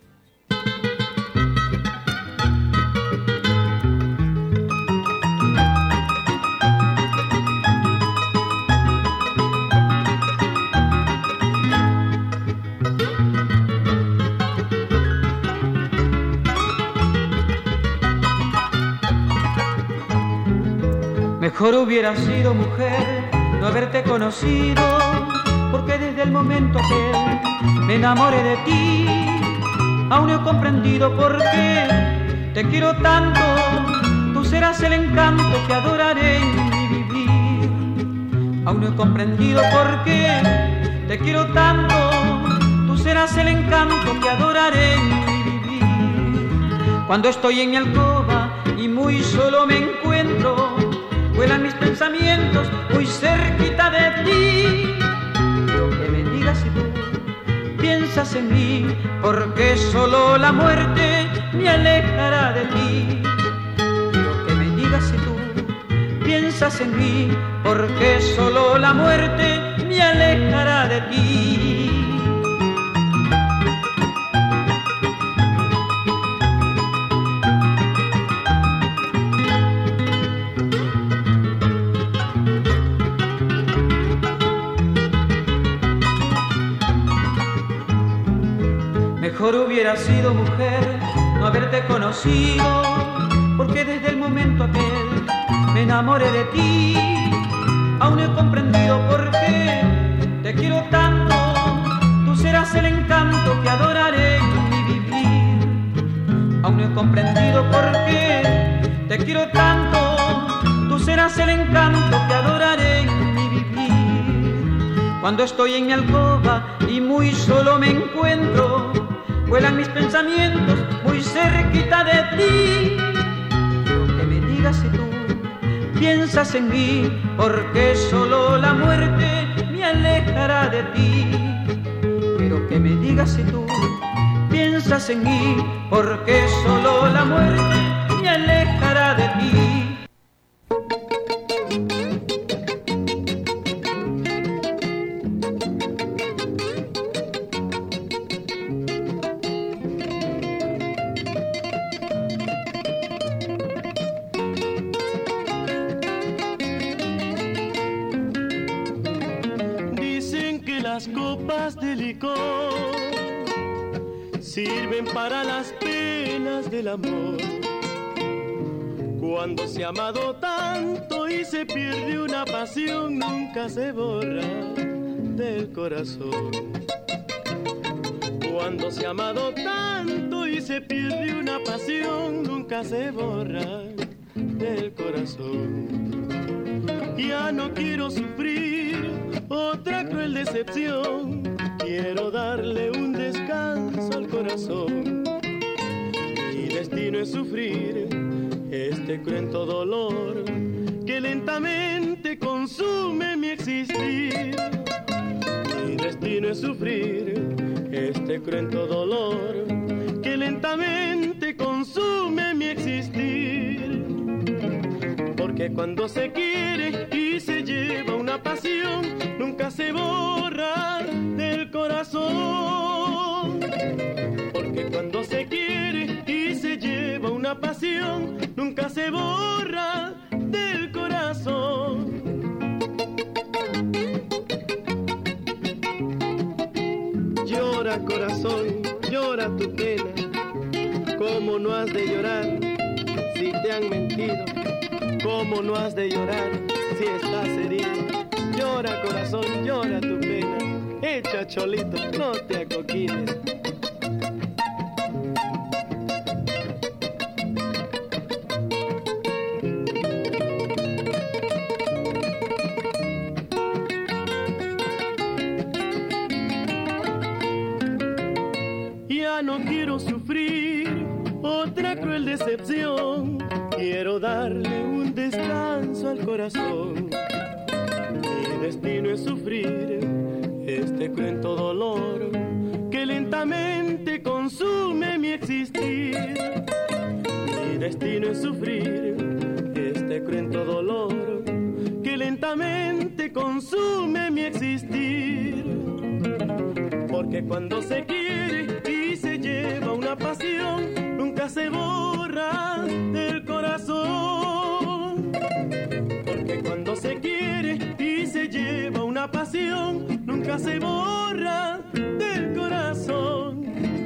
Mejor hubiera sido, mujer, no haberte conocido, porque desde el momento que me enamoré de ti, aún no he comprendido por qué te quiero tanto. Tú serás el encanto que adoraré en mi vivir. Aún no he comprendido por qué te quiero tanto. Tú serás el encanto que adoraré en mi vivir. Cuando estoy en mi alcoba y muy solo me encuentro, vuelan mis pensamientos muy cerquita de ti. Quiero que me digas si tú piensas en mí, porque solo la muerte me alejará de ti. Quiero que me digas si tú piensas en mí, porque solo la muerte me alejará de ti. Mejor hubiera sido, mujer, no haberte conocido, porque desde el momento aquel me enamoré de ti. Aún he comprendido por qué te quiero tanto. Tú serás el encanto que adoraré en mi vivir. Aún no he comprendido por qué te quiero tanto. Tú serás el encanto que adoraré en mi vivir. Cuando estoy en mi alcoba y muy solo me encuentro, vuelan mis pensamientos muy cerquita de ti. Quiero que me digas si tú piensas en mí, porque solo la muerte me alejará de ti. Quiero que me digas si tú piensas en mí, porque solo la muerte me alejará de ti. De licor sirven para las penas del amor. Cuando se ha amado tanto y se pierde una pasión, nunca se borra del corazón. Cuando se ha amado tanto y se pierde una pasión, nunca se borra del corazón. Ya no quiero sufrir otra cruel decepción, quiero darle un descanso al corazón. Mi destino es sufrir este cruento dolor que lentamente consume mi existir. Mi destino es sufrir este cruento dolor que lentamente consume mi existir. Porque cuando se quiere y se lleva una pasión, nunca se borra del corazón. Porque cuando se quiere y se lleva una pasión, nunca se borra del corazón. Llora, corazón, llora tu pena. ¿Cómo no has de llorar si te han mentido? ¿Cómo no has de llorar si estás herido? Llora, corazón, llora tu pena. Echa cholito, no te acoquines. Ya no quiero sufrir otra cruel decepción, quiero darle un descanso al corazón. Mi destino es sufrir este cruento dolor que lentamente consume mi existir. Mi destino es sufrir este cruento dolor que lentamente consume mi existir. Porque cuando se quiere y se lleva una pasión, nunca se borra del corazón. Porque cuando se quiere y se lleva una pasión, nunca se borra del corazón.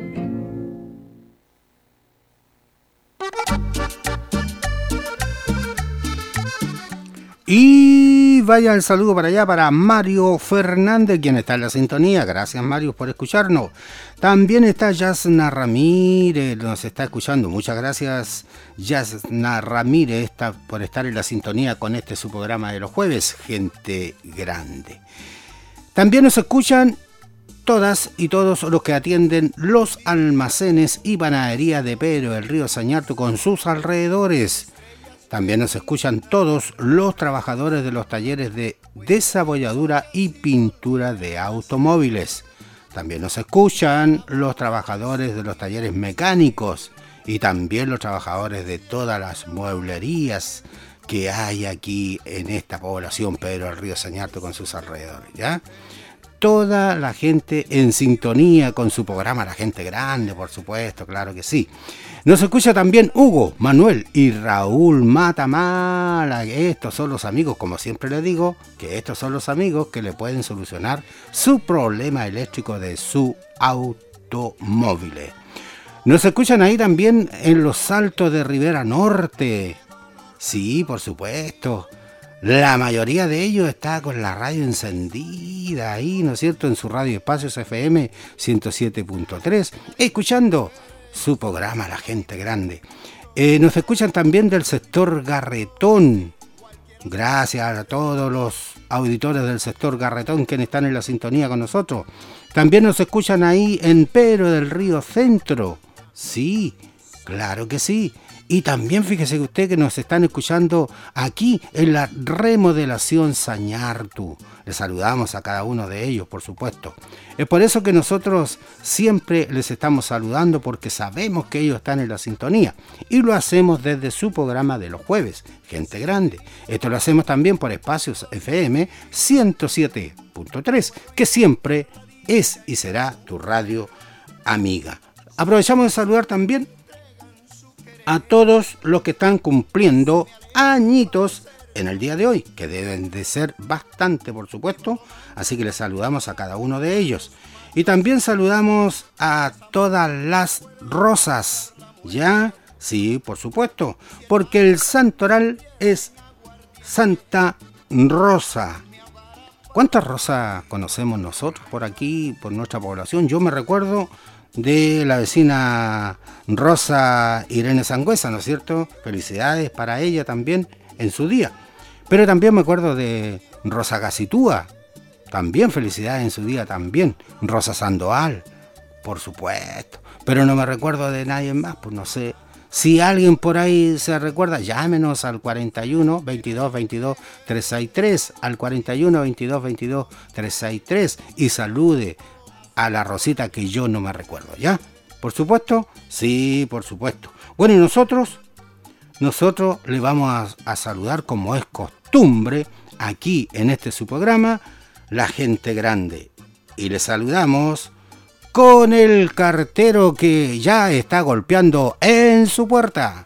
Y vaya el saludo para allá para Mario Fernández, quien está en la sintonía. Gracias, Mario, por escucharnos. También está Yasna Ramírez, nos está escuchando. Muchas gracias, Yasna Ramírez, está por estar en la sintonía con este su programa de los jueves, Gente Grande. También nos escuchan todas y todos los que atienden los almacenes y panaderías de Pedro del Río Sañartu con sus alrededores. También nos escuchan todos los trabajadores de los talleres de desabolladura y pintura de automóviles. También nos escuchan los trabajadores de los talleres mecánicos y también los trabajadores de todas las mueblerías que hay aquí en esta población Pedro del Río Sañartu con sus alrededores, ¿ya? Toda la gente en sintonía con su programa La Gente Grande, por supuesto, claro que sí. Nos escucha también Hugo, Manuel y Raúl Matamala. Estos son los amigos, como siempre les digo, que estos son los amigos que le pueden solucionar su problema eléctrico de su auto. automóviles. Nos escuchan ahí también en los Altos de Rivera Norte. Sí, por supuesto. La mayoría de ellos está con la radio encendida ahí, ¿no es cierto?, en su radio Espacios F M ciento siete punto tres, escuchando su programa La Gente Grande. Eh, nos escuchan también del sector Garretón. Gracias a todos los auditores del sector Garretón que están en la sintonía con nosotros. También nos escuchan ahí en Pero del Río Centro. Sí, claro que sí. Y también fíjese usted que nos están escuchando aquí en la remodelación Sañartu. Les saludamos a cada uno de ellos, por supuesto. Es por eso que nosotros siempre les estamos saludando, porque sabemos que ellos están en la sintonía. Y lo hacemos desde su programa de los jueves, Gente Grande. Esto lo hacemos también por Espacios F M ciento siete punto tres, que siempre es y será tu radio amiga. Aprovechamos de saludar también a todos los que están cumpliendo añitos en el día de hoy, que deben de ser bastante, por supuesto, así que les saludamos a cada uno de ellos. Y también saludamos a todas las Rosas, ¿ya? Sí, por supuesto, porque el santoral es Santa Rosa. ¿Cuántas rosas conocemos nosotros por aquí, por nuestra población? Yo me recuerdo de la vecina Rosa Irene Sangüesa, ¿no es cierto? Felicidades para ella también en su día. Pero también me acuerdo de Rosa Gacitúa, también felicidades en su día también. Rosa Sandoval, por supuesto. Pero no me recuerdo de nadie más, pues no sé. Si alguien por ahí se recuerda, llámenos al cuarenta y uno, veintidós, veintidós, trescientos sesenta y tres, al cuarenta y uno, veintidós, veintidós, trescientos sesenta y tres y salude a la Rosita que yo no me recuerdo, ¿ya? ¿Por supuesto? Sí, por supuesto. Bueno, y nosotros, nosotros le vamos a, a saludar, como es costumbre, aquí en este su programa, La Gente Grande. Y le saludamos con el cartero que ya está golpeando en su puerta.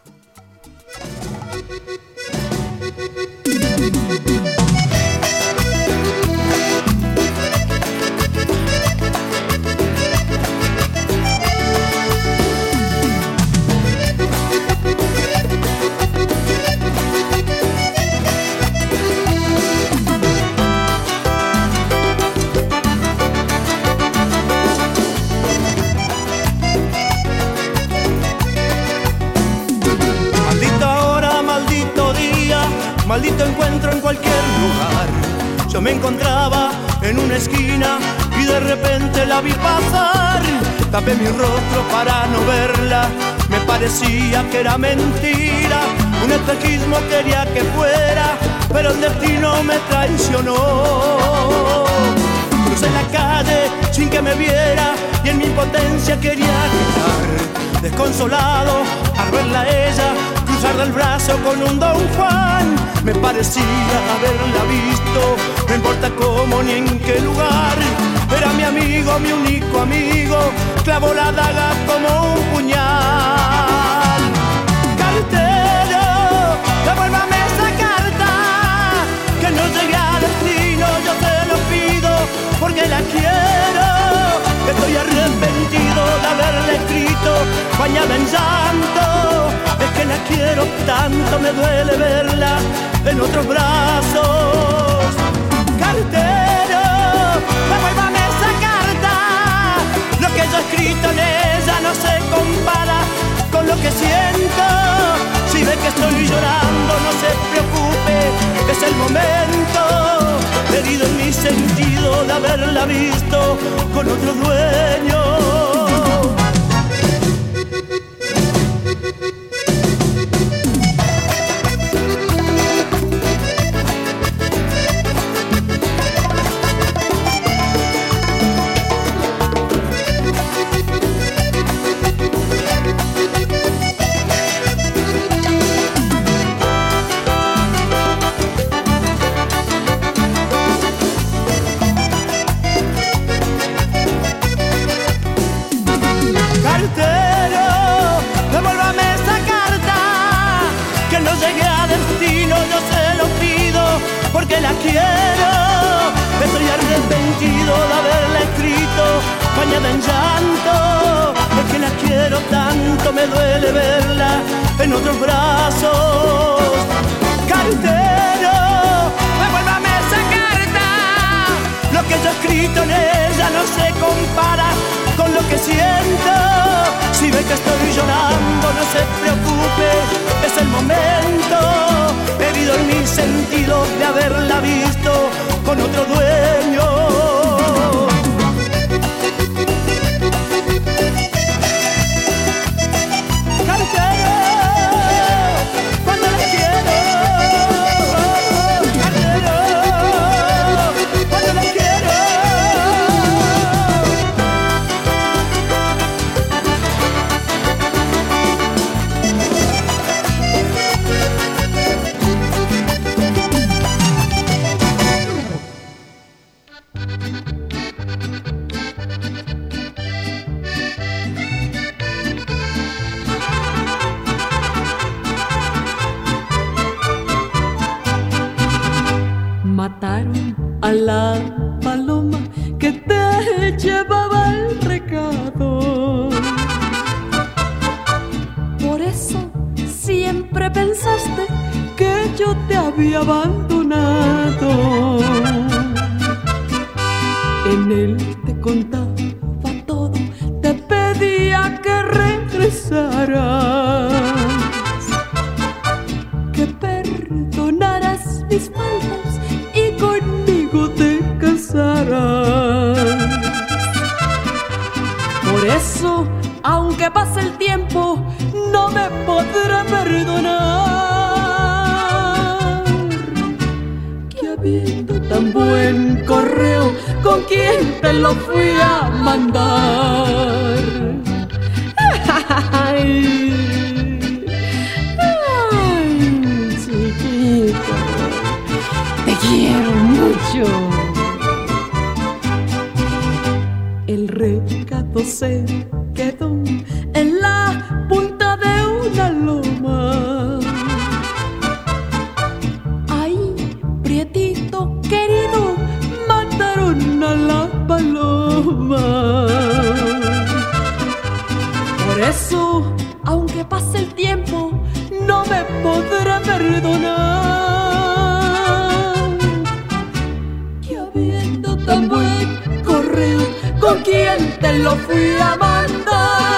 Maldito encuentro en cualquier lugar. Yo me encontraba en una esquina y de repente la vi pasar. Tapé mi rostro para no verla, me parecía que era mentira. Un espejismo quería que fuera, pero el destino me traicionó. Crucé la calle sin que me viera y en mi impotencia quería gritar. Desconsolado al verla a ella cruzar del brazo con un Don Juan, me parecía haberla visto, no importa cómo ni en qué lugar. Era mi amigo, mi único amigo, clavó la daga como un puñal. Cartero, devuélvame esa carta, que no llegue al destino, yo te lo pido, porque la quiero. Estoy arrepentido de haberla escrito, bañada en llanto. Es que la quiero tanto, me duele verla en otros brazos. Cartero, devuélvame esa carta. Lo que yo he escrito en ella no se compara con lo que siento. Si ve que estoy llorando, no se preocupe, es el momento. Herido en mi sentido de haberla visto con otro dueño. Porque la quiero, estoy arrepentido de haberla escrito, bañada en llanto. pero tanto me duele verla en otros brazos. Cartero, devuélvame esa carta. Lo que yo he escrito en ella no se compara con lo que siento. Si ve que estoy llorando, no se preocupe, es el momento. He herido en mis sentidos de haberla visto con otro dueño. Mataron a la paloma que te llevaba el recado. Por eso siempre pensaste que yo te había abandonado. En él te contaba todo, te pedía que regresaras, que perdonaras mis faltas y conmigo te casarás. Por eso, aunque pase el tiempo, no me podrá perdonar. Que habiendo tan buen correo, ¿con quién te lo fui a mandar? Ay, ay, chiquito, te quiero mucho. El recado se quedó en la punta de una loma. Ahí, prietito querido, mataron a la paloma. Por eso, aunque pase el tiempo, no me podrá perdonar. Que habiendo tan buen correo, ¿con quién te lo fui a mandar?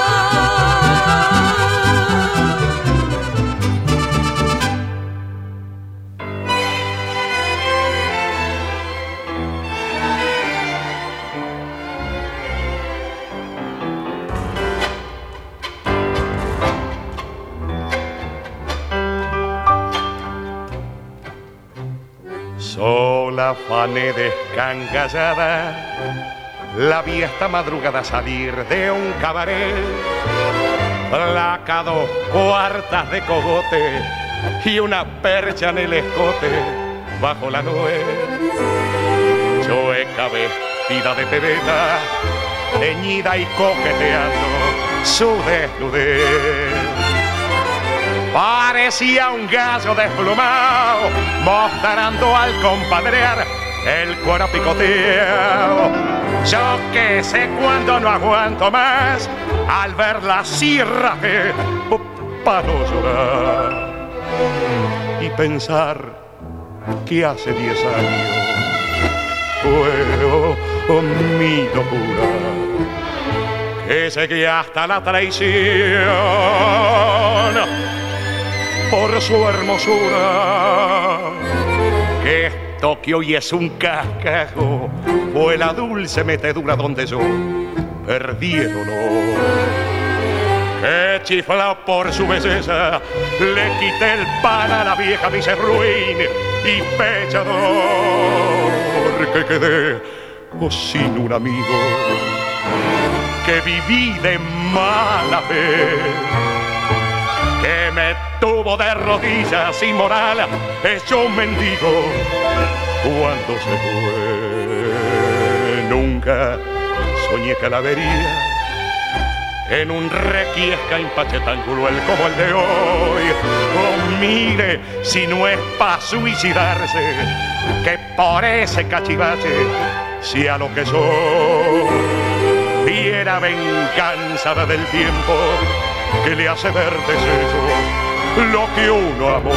Sola afané descangallada, la vi esta madrugada salir de un cabaret, placa dos cuartas de cogote y una percha en el escote bajo la nuez. Chueca vestida de pebeta, teñida y coqueteando su desnudez. Parecía un gallo desplumado, mostrando al compadrear el cuero picoteado. Yo que sé cuando no aguanto más al ver la sierra que para no llorar y pensar que hace diez años fue oh, mi locura, que seguía hasta la traición por su hermosura, que esto que hoy es un cascajo fue la dulce metedura donde yo perdí el honor. Que chiflado por su belleza le quité el pan a la vieja, dice ruin y pechador, que quedé oh, sin un amigo, que viví de mala fe, que me tuvo de rodillas sin moral, hecho un mendigo cuando se fue. Nunca soñé calavería en un requiesca impache tan cruel como el de hoy. Oh, mire, si no es pa' suicidarse, que por ese cachivache sea lo que soy. Y fiera venganza del tiempo que le hace ver deseos lo que uno amó.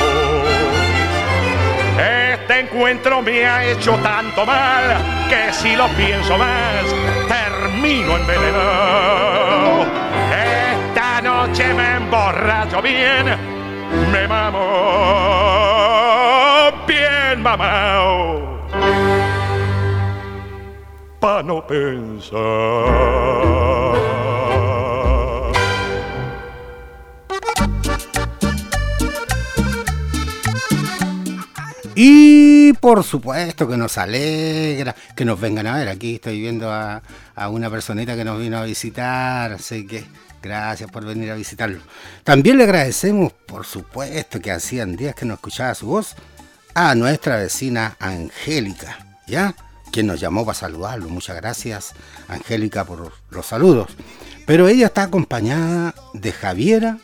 Este encuentro me ha hecho tanto mal que si lo pienso más termino envenenado. Esta noche me emborracho bien, me mamo bien mamao, pa' no pensar. Y por supuesto que nos alegra que nos vengan a ver. Aquí estoy viendo a, a una personita que nos vino a visitar, así que gracias por venir a visitarlo. También le agradecemos, por supuesto, que hacían días que no escuchaba su voz, a nuestra vecina Angélica, ¿ya? Quien nos llamó para saludarlo. Muchas gracias, Angélica, por los saludos. Pero ella está acompañada de Javiera,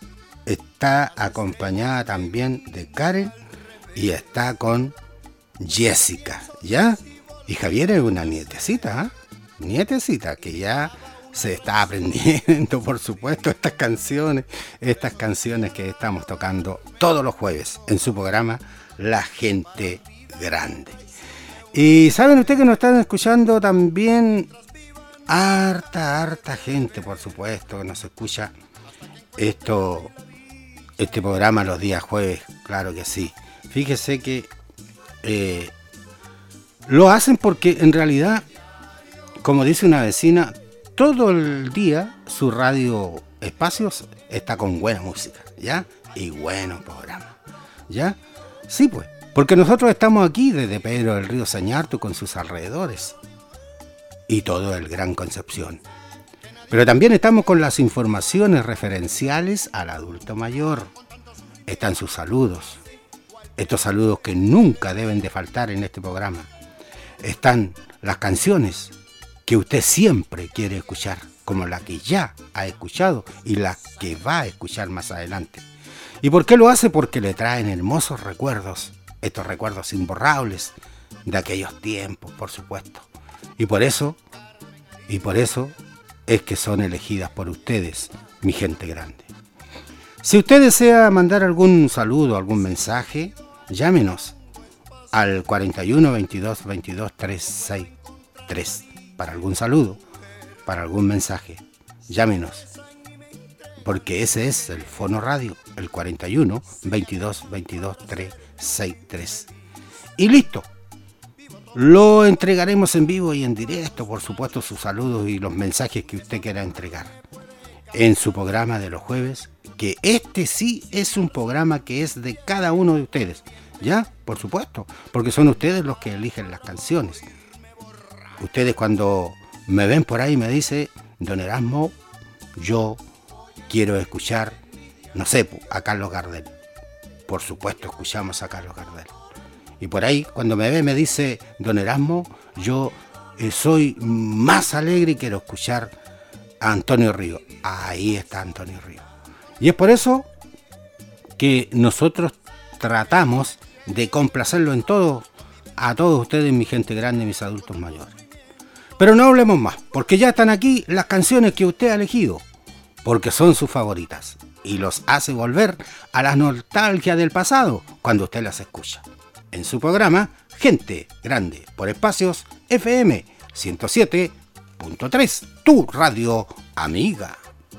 está acompañada también de Karen y está con Jessica, ¿ya? Y Javiera es una nietecita, ¿eh? Nietecita que ya se está aprendiendo, por supuesto, estas canciones, estas canciones que estamos tocando todos los jueves en su programa La Gente Grande. Y saben ustedes que nos están escuchando también harta, harta gente, por supuesto, que nos escucha esto, este programa los días jueves, claro que sí. Fíjese que eh, lo hacen porque en realidad, como dice una vecina, todo el día su radio Espacios está con buena música, ¿ya? Y buenos programas, ¿ya? Sí, pues, porque nosotros estamos aquí desde Pedro del Río Sañartu con sus alrededores y todo el Gran Concepción. Pero también estamos con las informaciones referenciales al adulto mayor. Están sus saludos, estos saludos que nunca deben de faltar en este programa. Están las canciones que usted siempre quiere escuchar, como la que ya ha escuchado y la que va a escuchar más adelante. ¿Y por qué lo hace? Porque le traen hermosos recuerdos, estos recuerdos imborrables de aquellos tiempos, por supuesto. Y por eso, y por eso es que son elegidas por ustedes, mi gente grande. Si usted desea mandar algún saludo, algún mensaje, llámenos al cuarenta y uno, veintidós, veintidós, trescientos sesenta y tres para algún saludo, para algún mensaje. Llámenos, porque ese es el Fono Radio, el cuarenta y uno, veintidós, veintidós, trescientos sesenta y tres. Y listo. Lo entregaremos en vivo y en directo, por supuesto, sus saludos y los mensajes que usted quiera entregar en su programa de los jueves, que este sí es un programa que es de cada uno de ustedes, ¿ya? Por supuesto, porque son ustedes los que eligen las canciones. Ustedes cuando me ven por ahí me dicen, don Erasmo, yo quiero escuchar, no sé, a Carlos Gardel. Por supuesto, escuchamos a Carlos Gardel. Y por ahí, cuando me ve, me dice, don Erasmo, yo eh, soy más alegre y quiero escuchar a Antonio Río. Ahí está Antonio Río. Y es por eso que nosotros tratamos de complacerlo en todo, a todos ustedes, mi gente grande, mis adultos mayores. Pero no hablemos más, porque ya están aquí las canciones que usted ha elegido, porque son sus favoritas, y los hace volver a la nostalgia del pasado cuando usted las escucha. En su programa, Gente Grande, por Espacios F M ciento siete punto tres, tu radio amiga.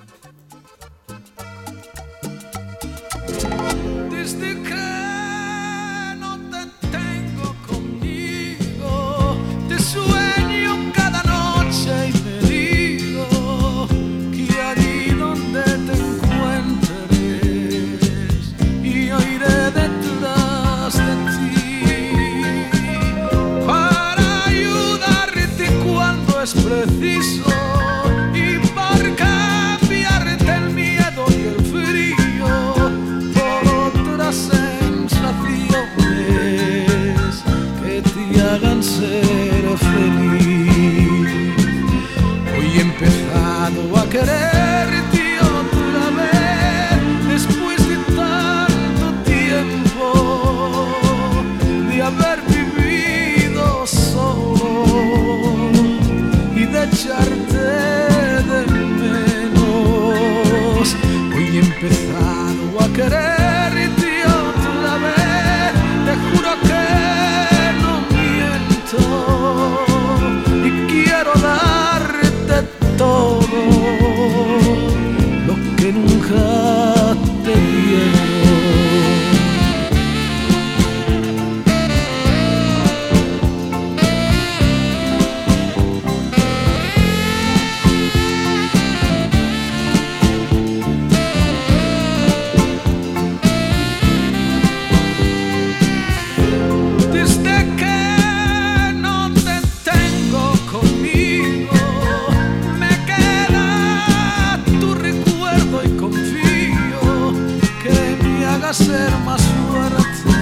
Desde que no te tengo conmigo, te sueño cada noche y me digo que allí donde te encuentres y yo iré detrás de ti para ayudarte cuando es preciso y por cambiarte el miedo y el frío por otra sensación. empezado a quererte otra vez, te juro que no miento y quiero darte todo lo que nunca te dieron. Ser más fuerte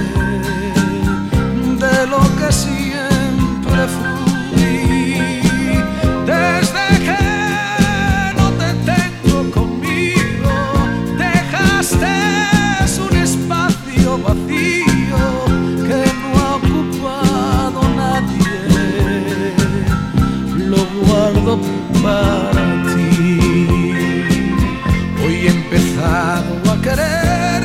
de lo que siempre fui. Desde que no te tengo conmigo, dejaste un espacio vacío que no ha ocupado nadie. Lo guardo para ti. Hoy he empezado a querer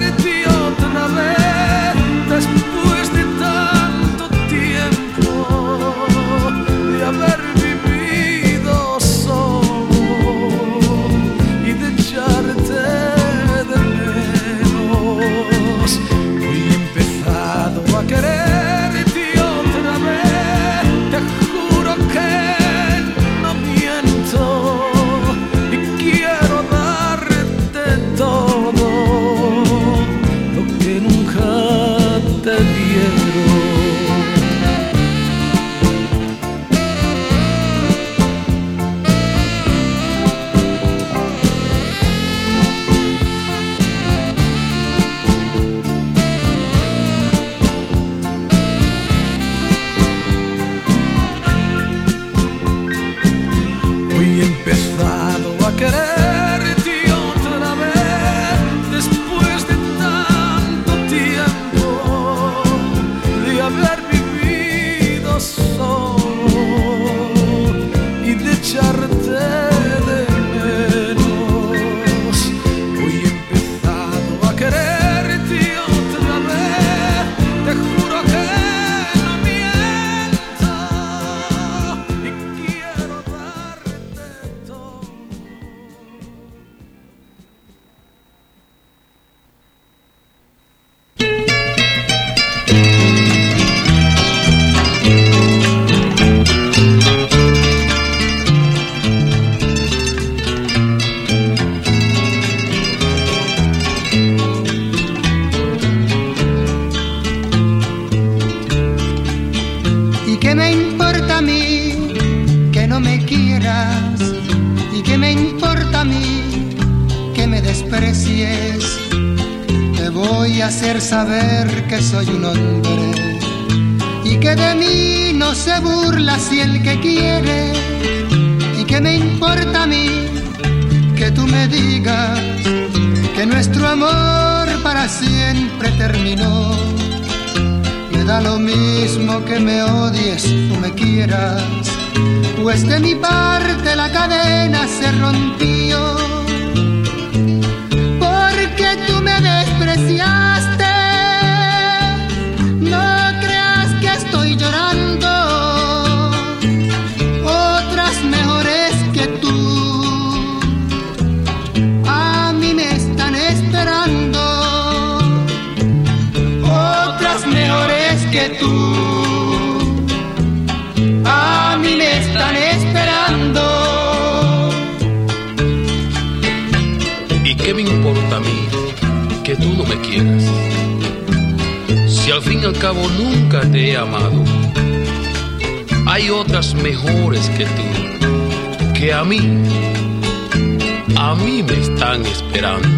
después de tanto tiempo de haber vivido solo y de echarte de menos. Hoy he empezado a quererte otra vez, te juro que no miento y quiero darte todo lo que nunca te dieron. Hoy he empezado a quererte otra vez después de tanto tiempo de haber vivido solo y de echarte de menos. Hoy he empezado a quererte otra vez, te juro que no miento y quiero darte todo. ¿Y qué me importa a mí que no me quieras? ¿Y qué me importa a mí que me desprecies? Te voy a hacer saber que soy un hombre y que de mí no se burla si el que quiere. ¿Y qué me importa a mí que tú me digas que nuestro amor para siempre terminó? Me da lo mismo que me odies o me quieras, pues de mi parte la cadena se rompió. Porque tú me despreciaste, no creas que estoy llorando. Otras mejores que tú a mí me están esperando. Otras mejores que tú a mí me están esperando. ¿Y qué me importa a mí que tú no me quieras? Si al fin y al cabo nunca te he amado, hay otras mejores que tú que a mí, a mí me están esperando.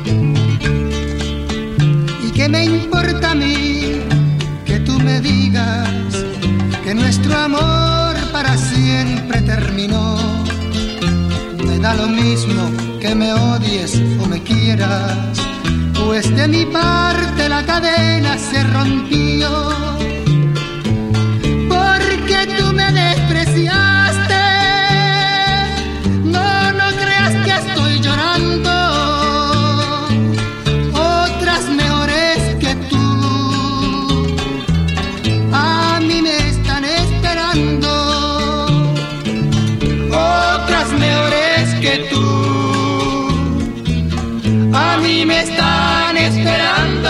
¿Y qué me importa a mí que tú me digas que nuestro amor para siempre terminó? Me da lo mismo que me odies o me quieras, pues de mi parte la cadena se rompió. Porque tú me despreciaste, no, no creas que estoy llorando. a mí me están esperando.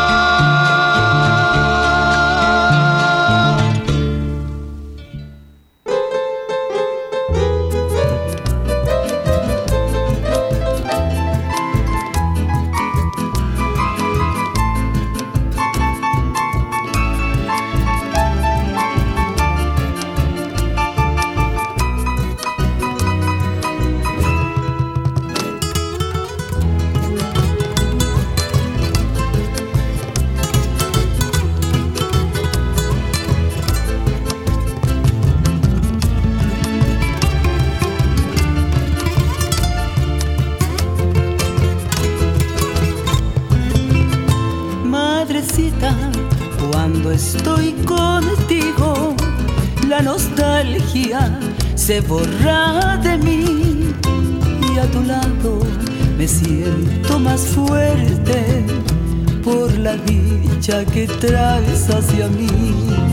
Cuando estoy contigo, la nostalgia se borra de mí y a tu lado me siento más fuerte por la dicha que traes hacia mí.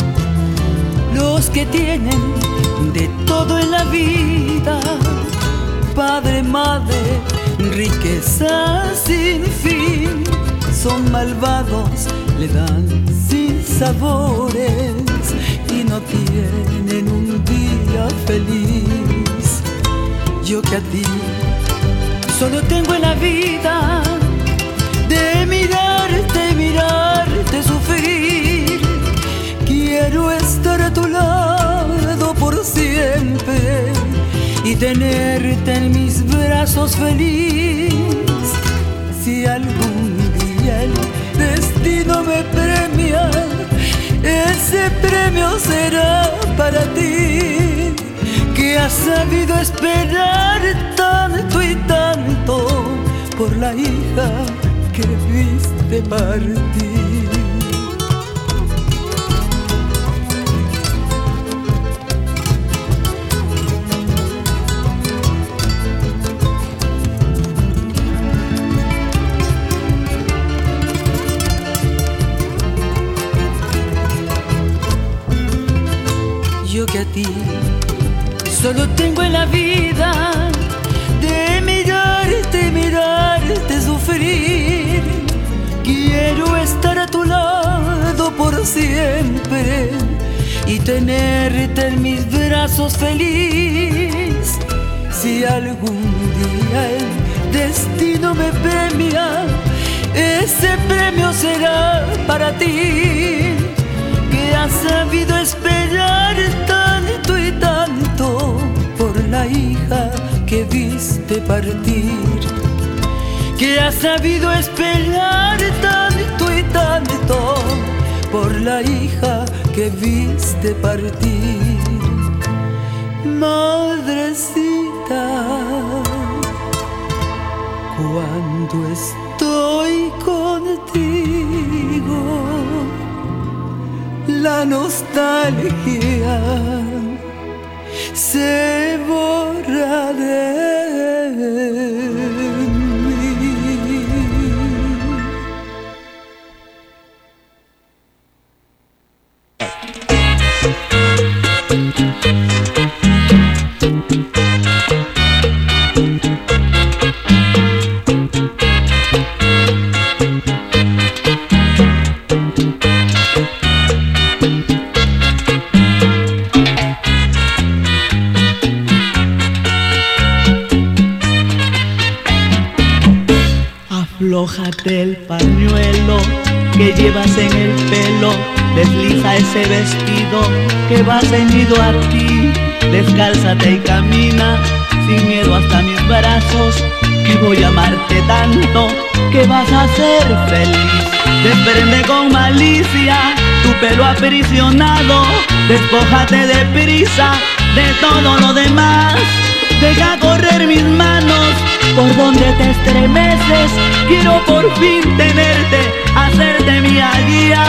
Los que tienen de todo en la vida, padre, madre, riqueza sin fin, son malvados, le dan sin sabores y no tienen un día feliz. Yo que a ti solo tengo en la vida de mirarte, mirarte sufrir. Quiero estar a tu lado por siempre y tenerte en mis brazos feliz. Si algún día el destino me premia, ese premio será para ti, que has sabido esperar tanto y tanto por la hija que viste partir. Yo que a ti solo tengo en la vida de mirarte, mirarte sufrir. Quiero estar a tu lado por siempre y tenerte en mis brazos feliz. Si algún día el destino me premia, ese premio será para ti, que has sabido esperar tanto y tanto por la hija que viste partir, que has sabido esperar tanto y tanto por la hija que viste partir. Madrecita, cuando estoy contigo, la nostalgia se borra de mí. Aflójate el pañuelo que llevas en el pelo, desliza ese vestido que va ceñido a ti, descálzate y camina sin miedo hasta mis brazos, que voy a amarte tanto que vas a ser feliz. Desprende con malicia tu pelo aprisionado, despójate de prisa de todo lo demás, deja correr mis manos por donde te estremeces, quiero por fin tenerte, hacerte mi guía.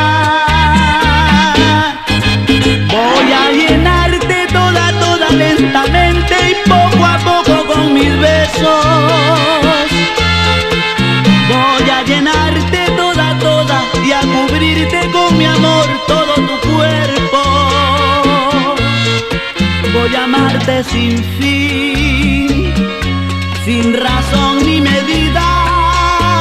Voy a llenarte toda, toda lentamente y poco a poco con mis besos. Voy a llenarte toda, toda y a cubrirte con mi amor todo tu cuerpo. Voy a amarte sin fin, sin razón ni medida.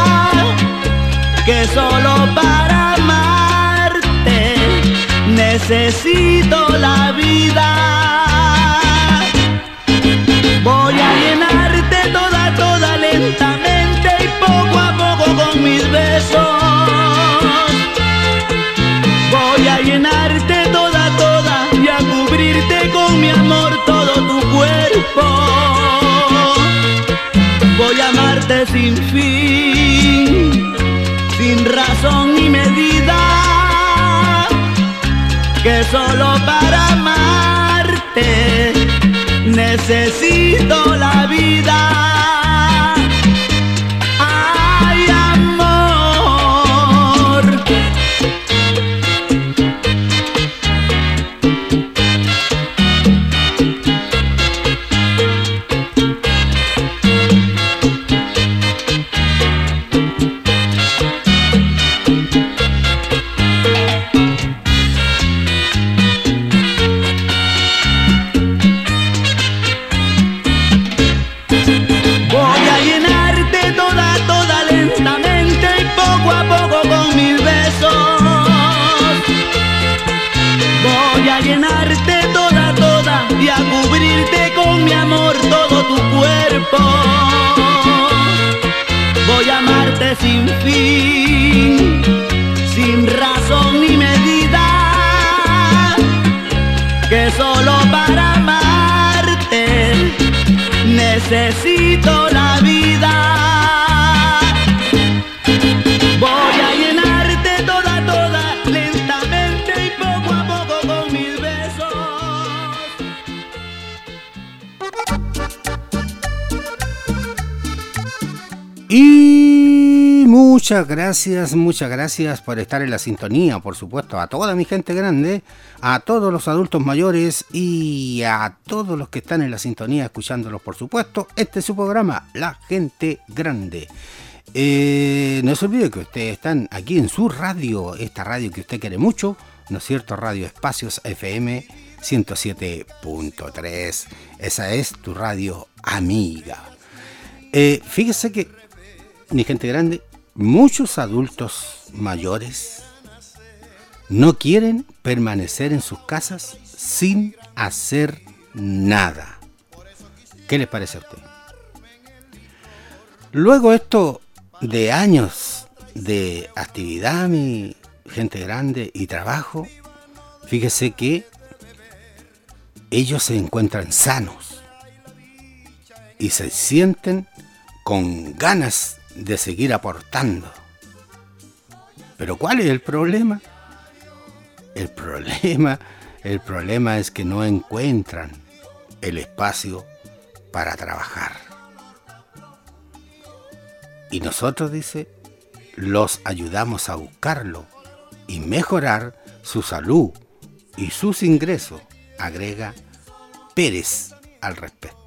solo para amarte necesito la vida. Voy a llenarte toda, toda lentamente y poco a poco con mis besos. Voy a llenarte toda, toda y a cubrirte con mi amor todo tu cuerpo. Voy a amarte sin fin, sin razón ni medida, que solo para amarte necesito la vida. Ay, amor. Llenarte toda, toda y a cubrirte con mi amor todo tu cuerpo. Voy a amarte sin fin, sin razón ni medida, que solo para amarte necesito la vida. Voy a llenarte toda, toda lentamente y poco a poco con mis besos. Y muchas gracias, muchas gracias por estar en la sintonía, por supuesto, a toda mi gente grande, a todos los adultos mayores y a todos los que están en la sintonía escuchándolos, por supuesto. Este es su programa, La Gente Grande. Eh, no se olvide que ustedes están aquí en su radio, esta radio que usted quiere mucho, ¿no es cierto? Radio Espacios F M ciento siete punto tres. Esa es tu radio amiga. Eh, fíjese que, mi gente grande, muchos adultos mayores no quieren permanecer en sus casas sin hacer nada. ¿Qué les parece a usted? Luego esto de años de actividad, mi gente grande, y trabajo, fíjese que ellos se encuentran sanos y se sienten con ganas de seguir aportando. Pero ¿cuál es el problema? El problema, el problema es que no encuentran el espacio para trabajar. Y nosotros, dice, los ayudamos a buscarlo y mejorar su salud y sus ingresos, agrega Pérez al respecto.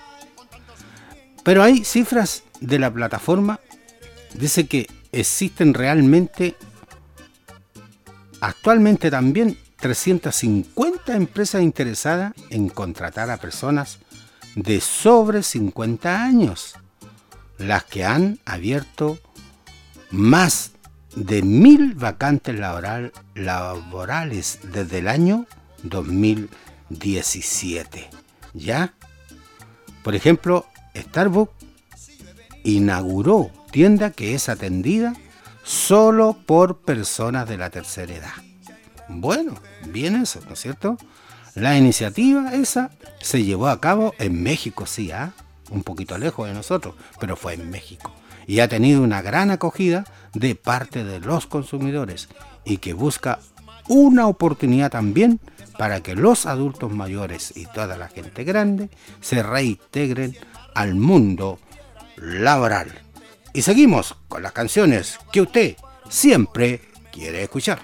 Pero hay cifras de la plataforma, dice que existen realmente, actualmente también, trescientas cincuenta empresas interesadas en contratar a personas de sobre cincuenta años, las que han abierto más de mil vacantes laboral, laborales desde el año dos mil diecisiete. ¿Ya? Por ejemplo, Starbucks inauguró tienda que es atendida solo por personas de la tercera edad. Bueno, bien eso, ¿no es cierto? La iniciativa esa se llevó a cabo en México, sí, ¿ah? Un poquito lejos de nosotros, pero fue en México. Y ha tenido una gran acogida de parte de los consumidores y que busca una oportunidad también para que los adultos mayores y toda la gente grande se reintegren al mundo laboral. Y seguimos con las canciones que usted siempre quiere escuchar.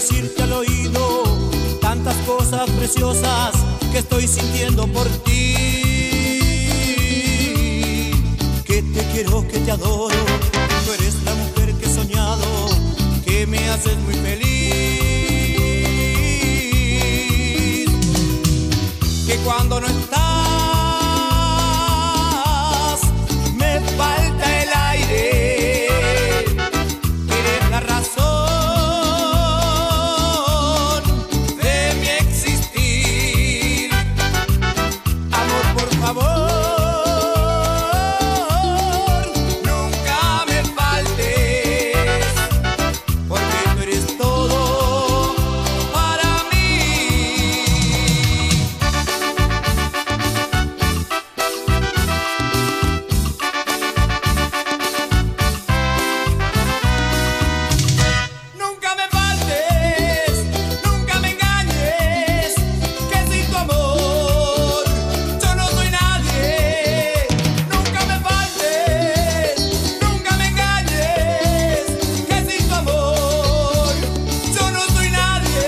decirte al oído tantas cosas preciosas que estoy sintiendo por ti. Que te quiero, que te adoro, tú eres la mujer que he soñado, que me haces muy feliz. Que cuando no estás me falta el aire, que eres la razón de mi existir. Amor, por favor, nunca me faltes, porque tú eres todo para mí. Nunca me faltes, nunca me engañes, que sin tu amor yo no soy nadie. Nunca me faltes, nunca me engañes, que sin tu amor yo no soy nadie.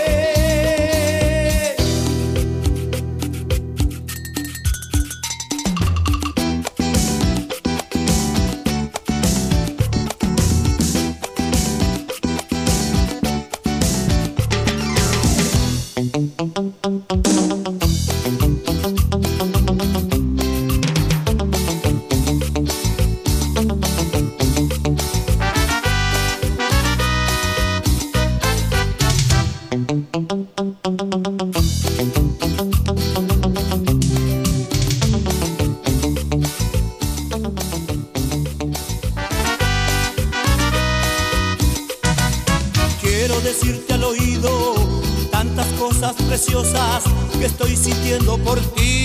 Quiero decirte al oído tantas cosas preciosas que estoy sintiendo por ti.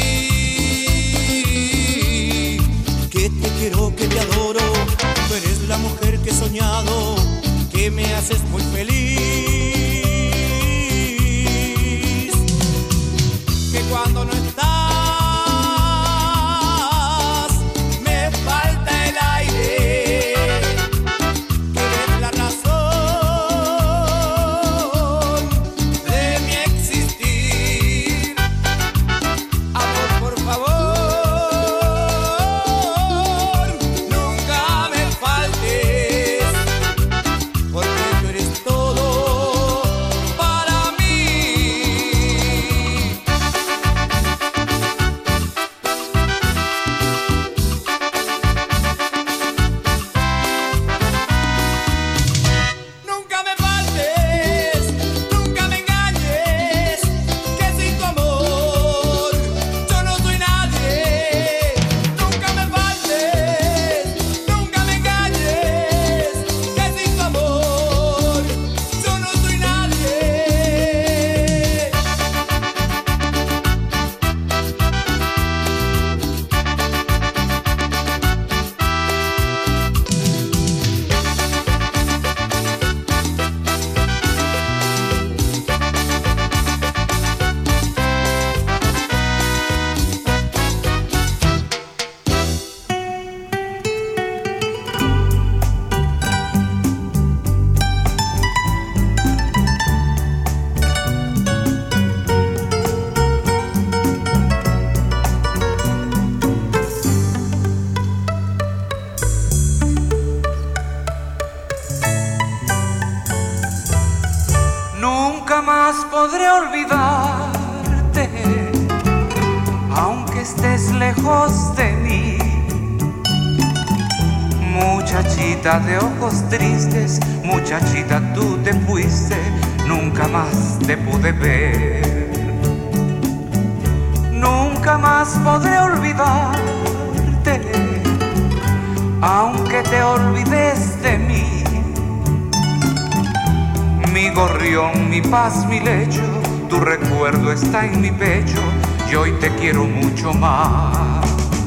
Que te quiero, que te adoro, tú eres la mujer que he soñado, que me haces muy feliz. Que cuando no estás me falta el aire, que eres la razón de mi existir. Amor, por favor, nunca me faltes, porque tú eres todo para mí. Nunca me faltes, nunca me engañes, que sin tu amor yo no soy nadie. Nunca me faltes, nunca me engañes, que sin tu amor yo no soy nadie. Nunca más podré olvidarte, aunque estés lejos de mí. Muchachita de ojos tristes, muchachita tú te fuiste, nunca más te pude ver. Nunca más podré olvidarte, aunque te olvides de mí. Mi gorrión, mi paz, mi lecho, tu recuerdo está en mi pecho y hoy te quiero mucho más.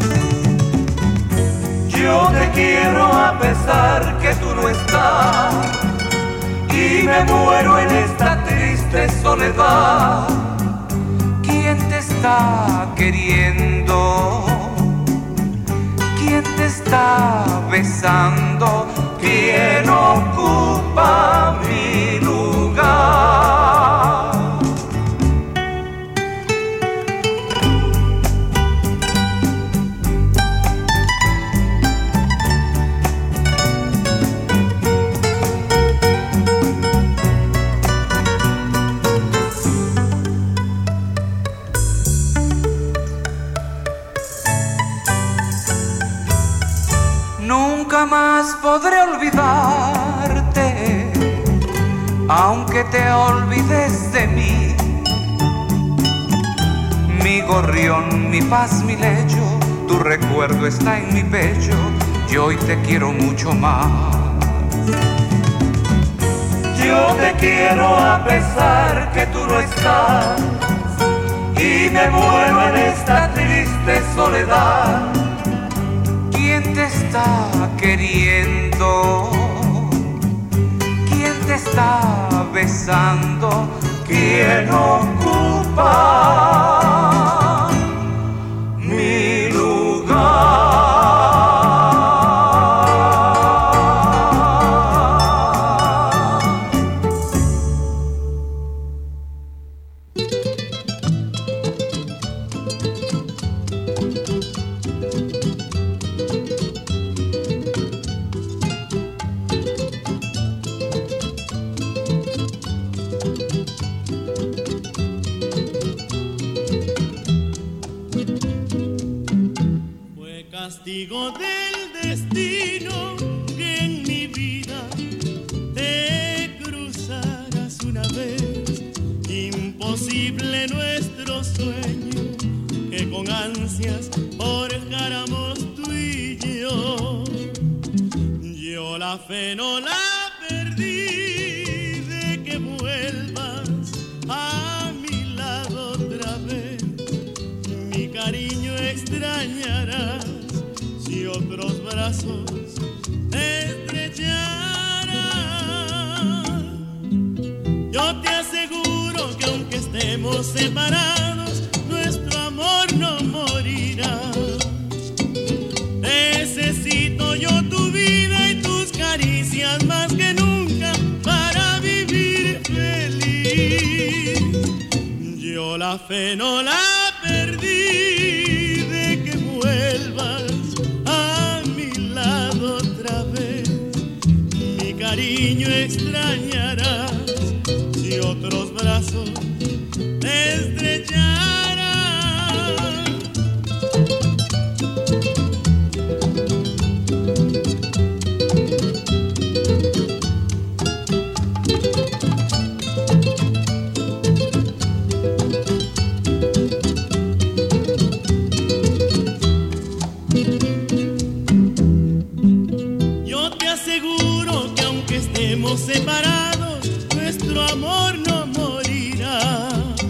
Yo te quiero a pesar que tú no estás y me muero en esta triste soledad. ¿Quién te está queriendo? ¿Quién te está besando? ¿Quién ocupa mi lugar? podré olvidarte, aunque te olvides de mí. Mi gorrión, mi paz, mi lecho, tu recuerdo está en mi pecho, y hoy te quiero mucho más. Yo te quiero a pesar que tú no estás, y me muero en esta triste soledad. ¿Quién te está queriendo? ¿Quién te está besando? ¿Quién ocupa mi lugar? Castigo del destino que en mi vida te cruzaras una vez. Imposible nuestro sueño que con ansias forjáramos tú y yo. Yo la fe no la perdí de que vuelvas a mi lado otra vez. Mi cariño extrañarás si otros brazos te estrecharán. Yo te aseguro que aunque estemos separados, nuestro amor no morirá. Necesito yo tu vida y tus caricias más que nunca para vivir feliz. Yo la fe no la perdí de que vuelvas a mi lado otra vez. Mi cariño extrañarás si otros brazos te estrecharán. Separados, nuestro amor no morirá.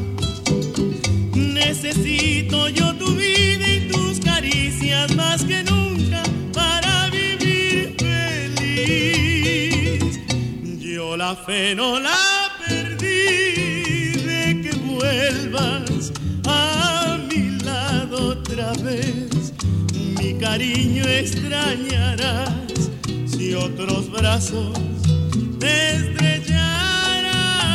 Necesito yo tu vida y tus caricias más que nunca para vivir feliz. Yo la fe no la perdí de que vuelvas a mi lado otra vez. Mi cariño extrañarás si otros brazos te estrellarán.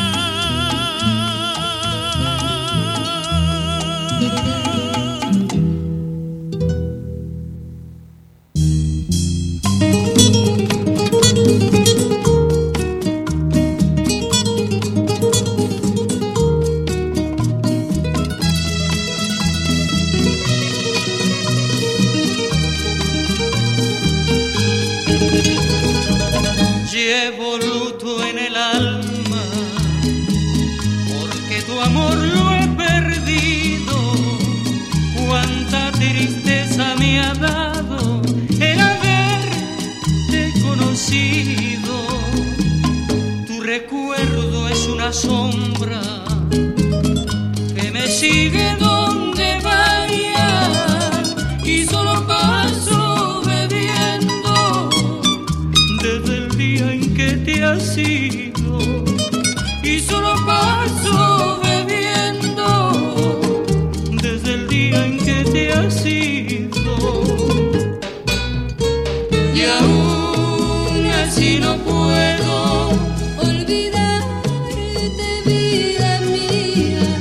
Llevo luto en el alma porque tu amor lo he perdido. Cuánta tristeza me ha dado el haberte conocido. Tu recuerdo es una sombra que me sigue donde vaya y solo paso bebiendo desde el día en que te has ido, y solo paso bebiendo desde el día en que te has ido. Y aún así no puedo olvidarte, vida mía.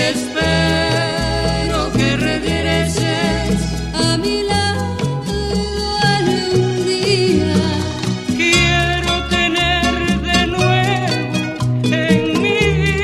Espero que regreses a mi lado algún día. Quiero tener de nuevo en mi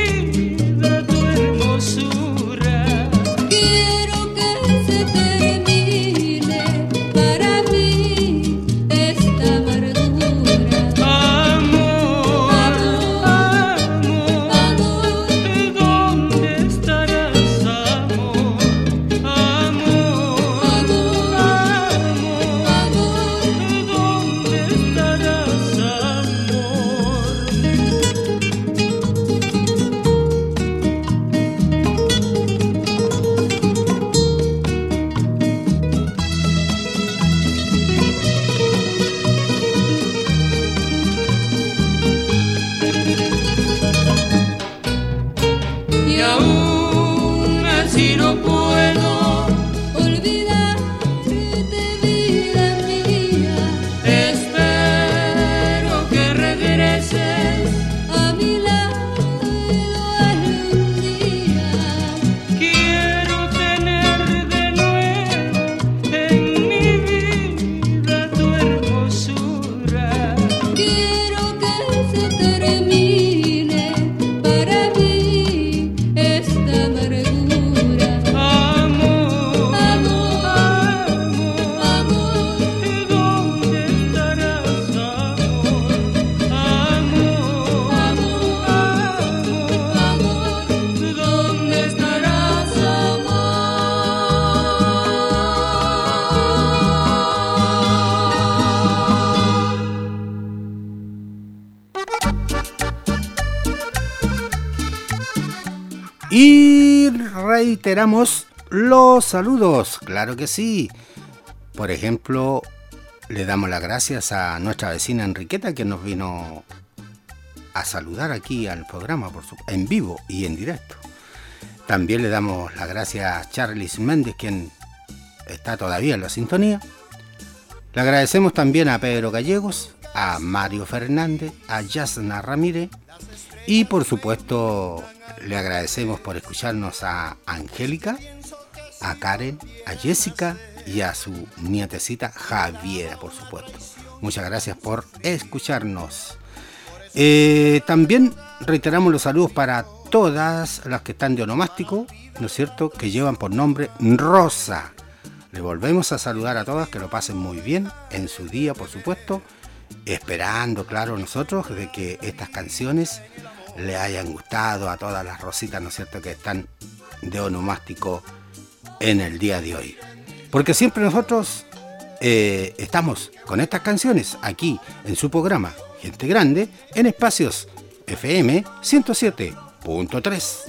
Y reiteramos los saludos, claro que sí. Por ejemplo, le damos las gracias a nuestra vecina Enriqueta, que nos vino a saludar aquí al programa por su, en vivo y en directo. También le damos las gracias a Charlis Méndez, quien está todavía en la sintonía. Le agradecemos también a Pedro Gallegos, a Mario Fernández, a Yasna Ramírez y por supuesto le agradecemos por escucharnos a Angélica, a Karen, a Jessica y a su nietecita Javiera, por supuesto. Muchas gracias por escucharnos. Eh, también reiteramos los saludos para todas las que están de onomástico, ¿no es cierto?, que llevan por nombre Rosa. Le volvemos a saludar a todas, que lo pasen muy bien en su día, por supuesto, esperando, claro, nosotros de que estas canciones le hayan gustado a todas las rositas, ¿no es cierto?, que están de onomástico en el día de hoy. Porque siempre nosotros eh, estamos con estas canciones aquí en su programa Gente Grande en Espacios F M ciento siete punto tres.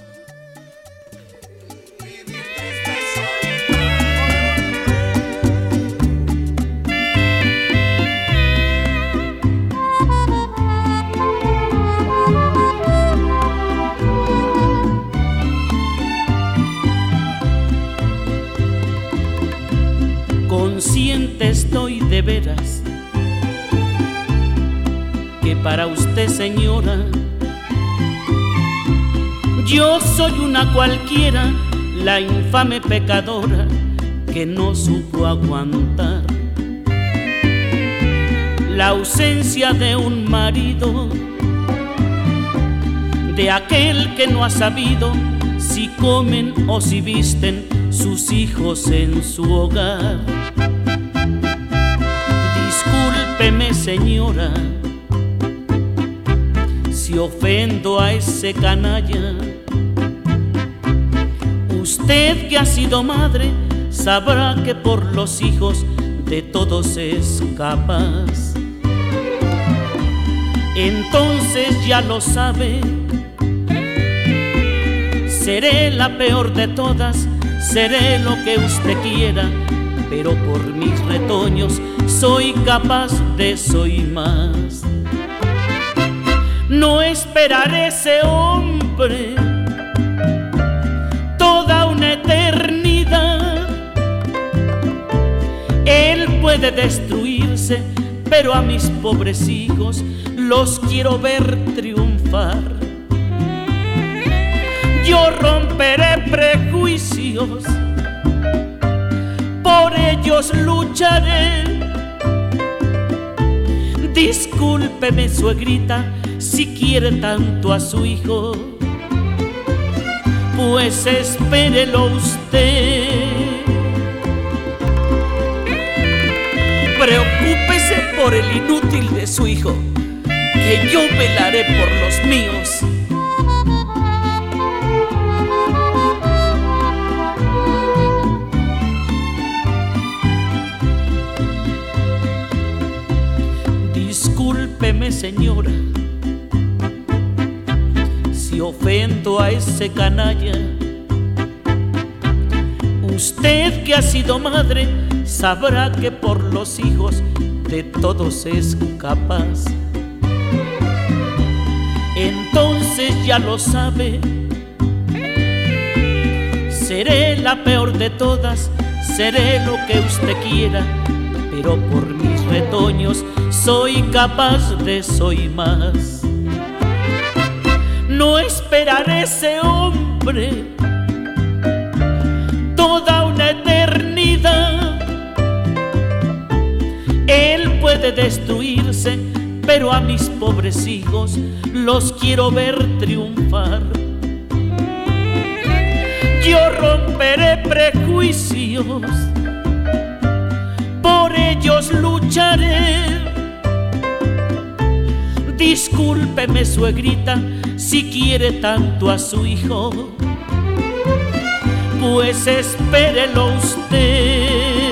Consciente estoy de veras que para usted, señora, yo soy una cualquiera, la infame pecadora que no supo aguantar la ausencia de un marido, de aquel que no ha sabido si comen o si visten sus hijos en su hogar. Discúlpeme, señora, si ofendo a ese canalla. Usted que ha sido madre sabrá que por los hijos de todos es capaz. Entonces ya lo sabe, seré la peor de todas, seré lo que usted quiera, pero por mis retoños soy capaz de soy más. No esperaré ese hombre toda una eternidad. Él puede destruirse, pero a mis pobres hijos los quiero ver triunfar. Yo romperé prejuicios, por ellos lucharé. Discúlpeme, suegrita, si quiere tanto a su hijo, pues espérelo usted. Preocúpese por el inútil de su hijo, que yo velaré por los míos. Discúlpeme, señora, si ofendo a ese canalla. Usted que ha sido madre sabrá que por los hijos de todos es capaz. Entonces ya lo sabe, seré la peor de todas, seré lo que usted quiera, pero por mis retoños soy capaz de soy más. No esperaré ese hombre toda una eternidad. Él puede destruirse, pero a mis pobres hijos los quiero ver triunfar. Yo romperé prejuicios, por ellos lucharé. Discúlpeme, suegrita, si quiere tanto a su hijo, pues espérelo usted.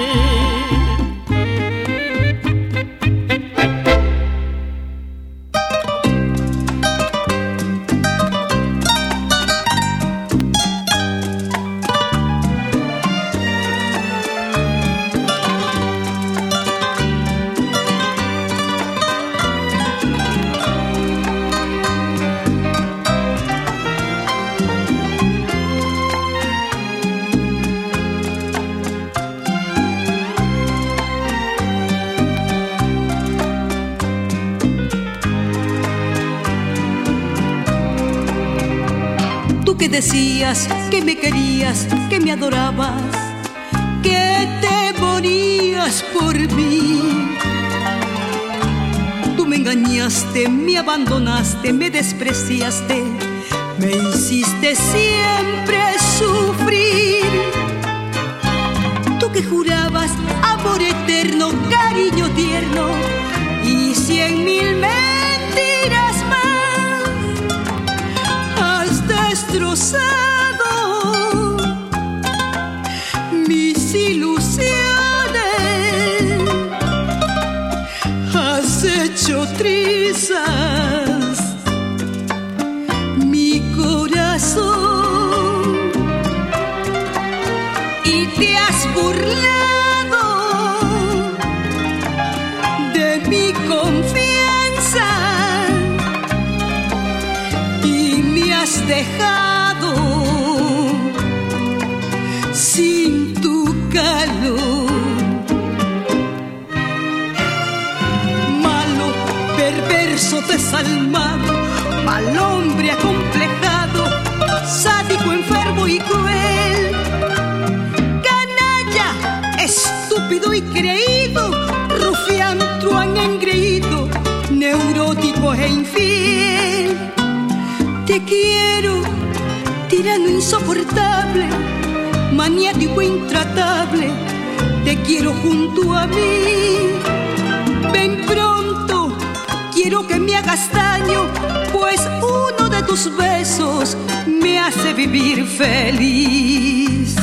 que decías que me querías, que me adorabas, que te morías por mí. Tú me engañaste, me abandonaste, me despreciaste, me hiciste siempre sufrir. Tú que jurabas amor eterno, cariño tierno y cien mil mentiras más, has destrozado mis ilusiones, has hecho trizas mi corazón y te has burlado de mi confianza y me has dejado sin tu calor. Malo, perverso, desalmado, mal hombre acomplejado, sádico, enfermo y cruel, canalla, estúpido y creído, rufián, truán, engreído, neurótico e infiel. Te quiero, tirano insoportable, maniático intratable, te quiero junto a mí. Ven pronto, quiero que me hagas daño, pues uno de tus besos me hace vivir feliz.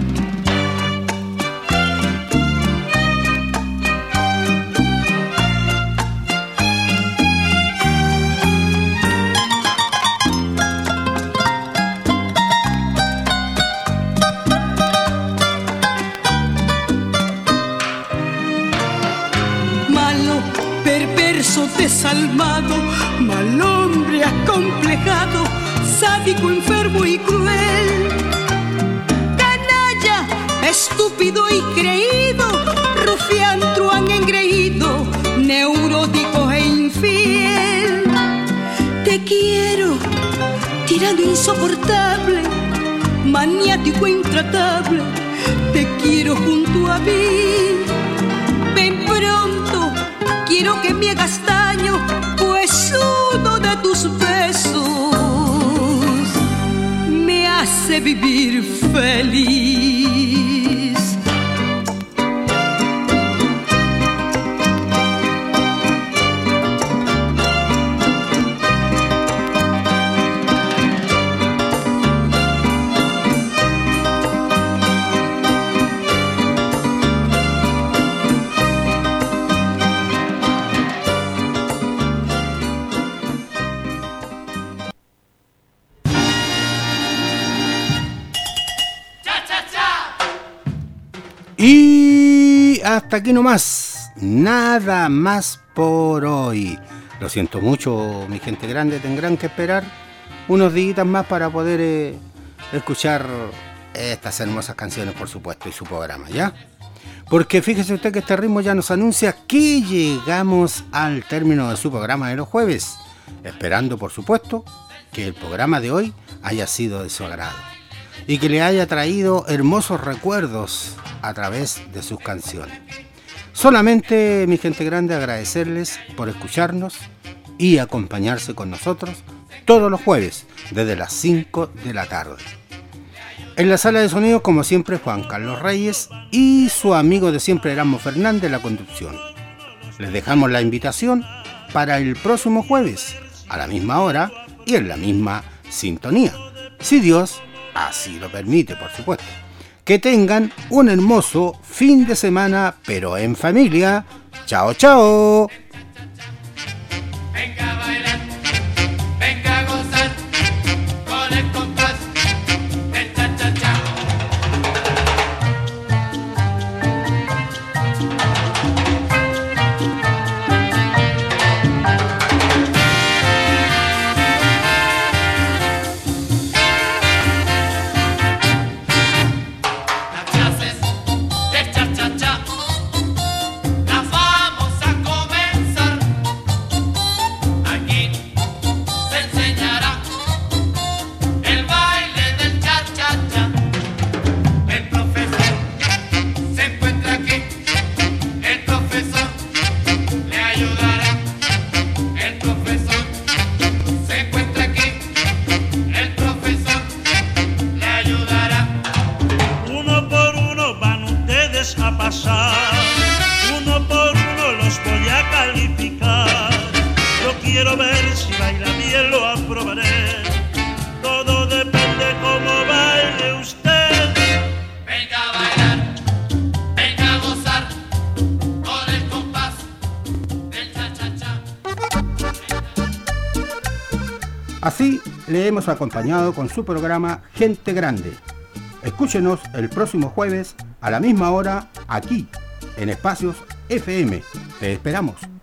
Desalmado, mal hombre acomplejado, sádico, enfermo y cruel, canalla, estúpido y creído, rufián, truán, engreído, neurótico e infiel. Te quiero, tirano insoportable, maniático intratable, te quiero junto a mí. Ven pronto, quiero que me hagas daño, pues uno de tus besos me hace vivir feliz. Y hasta aquí nomás, nada más por hoy. Lo siento mucho, mi gente grande, tendrán que esperar unos días más para poder eh, escuchar estas hermosas canciones, por supuesto, y su programa, ¿ya? Porque fíjese usted que este ritmo ya nos anuncia que llegamos al término de su programa de los jueves, esperando, por supuesto, que el programa de hoy haya sido de su agrado y que le haya traído hermosos recuerdos a través de sus canciones. Solamente, mi gente grande, agradecerles por escucharnos y acompañarse con nosotros todos los jueves desde las cinco de la tarde. En la sala de sonido, como siempre, Juan Carlos Reyes y su amigo de siempre, Erasmo Fernández, la conducción. Les dejamos la invitación para el próximo jueves, a la misma hora y en la misma sintonía, si Dios así lo permite, por supuesto. Que tengan un hermoso fin de semana, pero en familia. Chao, chao. Venga a bailar, venga a gozar con el compás del cha-cha-cha. Las clases del cha-cha-cha las vamos a comenzar. Así le hemos acompañado con su programa Gente Grande. Escúchenos el próximo jueves a la misma hora aquí en Espacios F M. Te esperamos.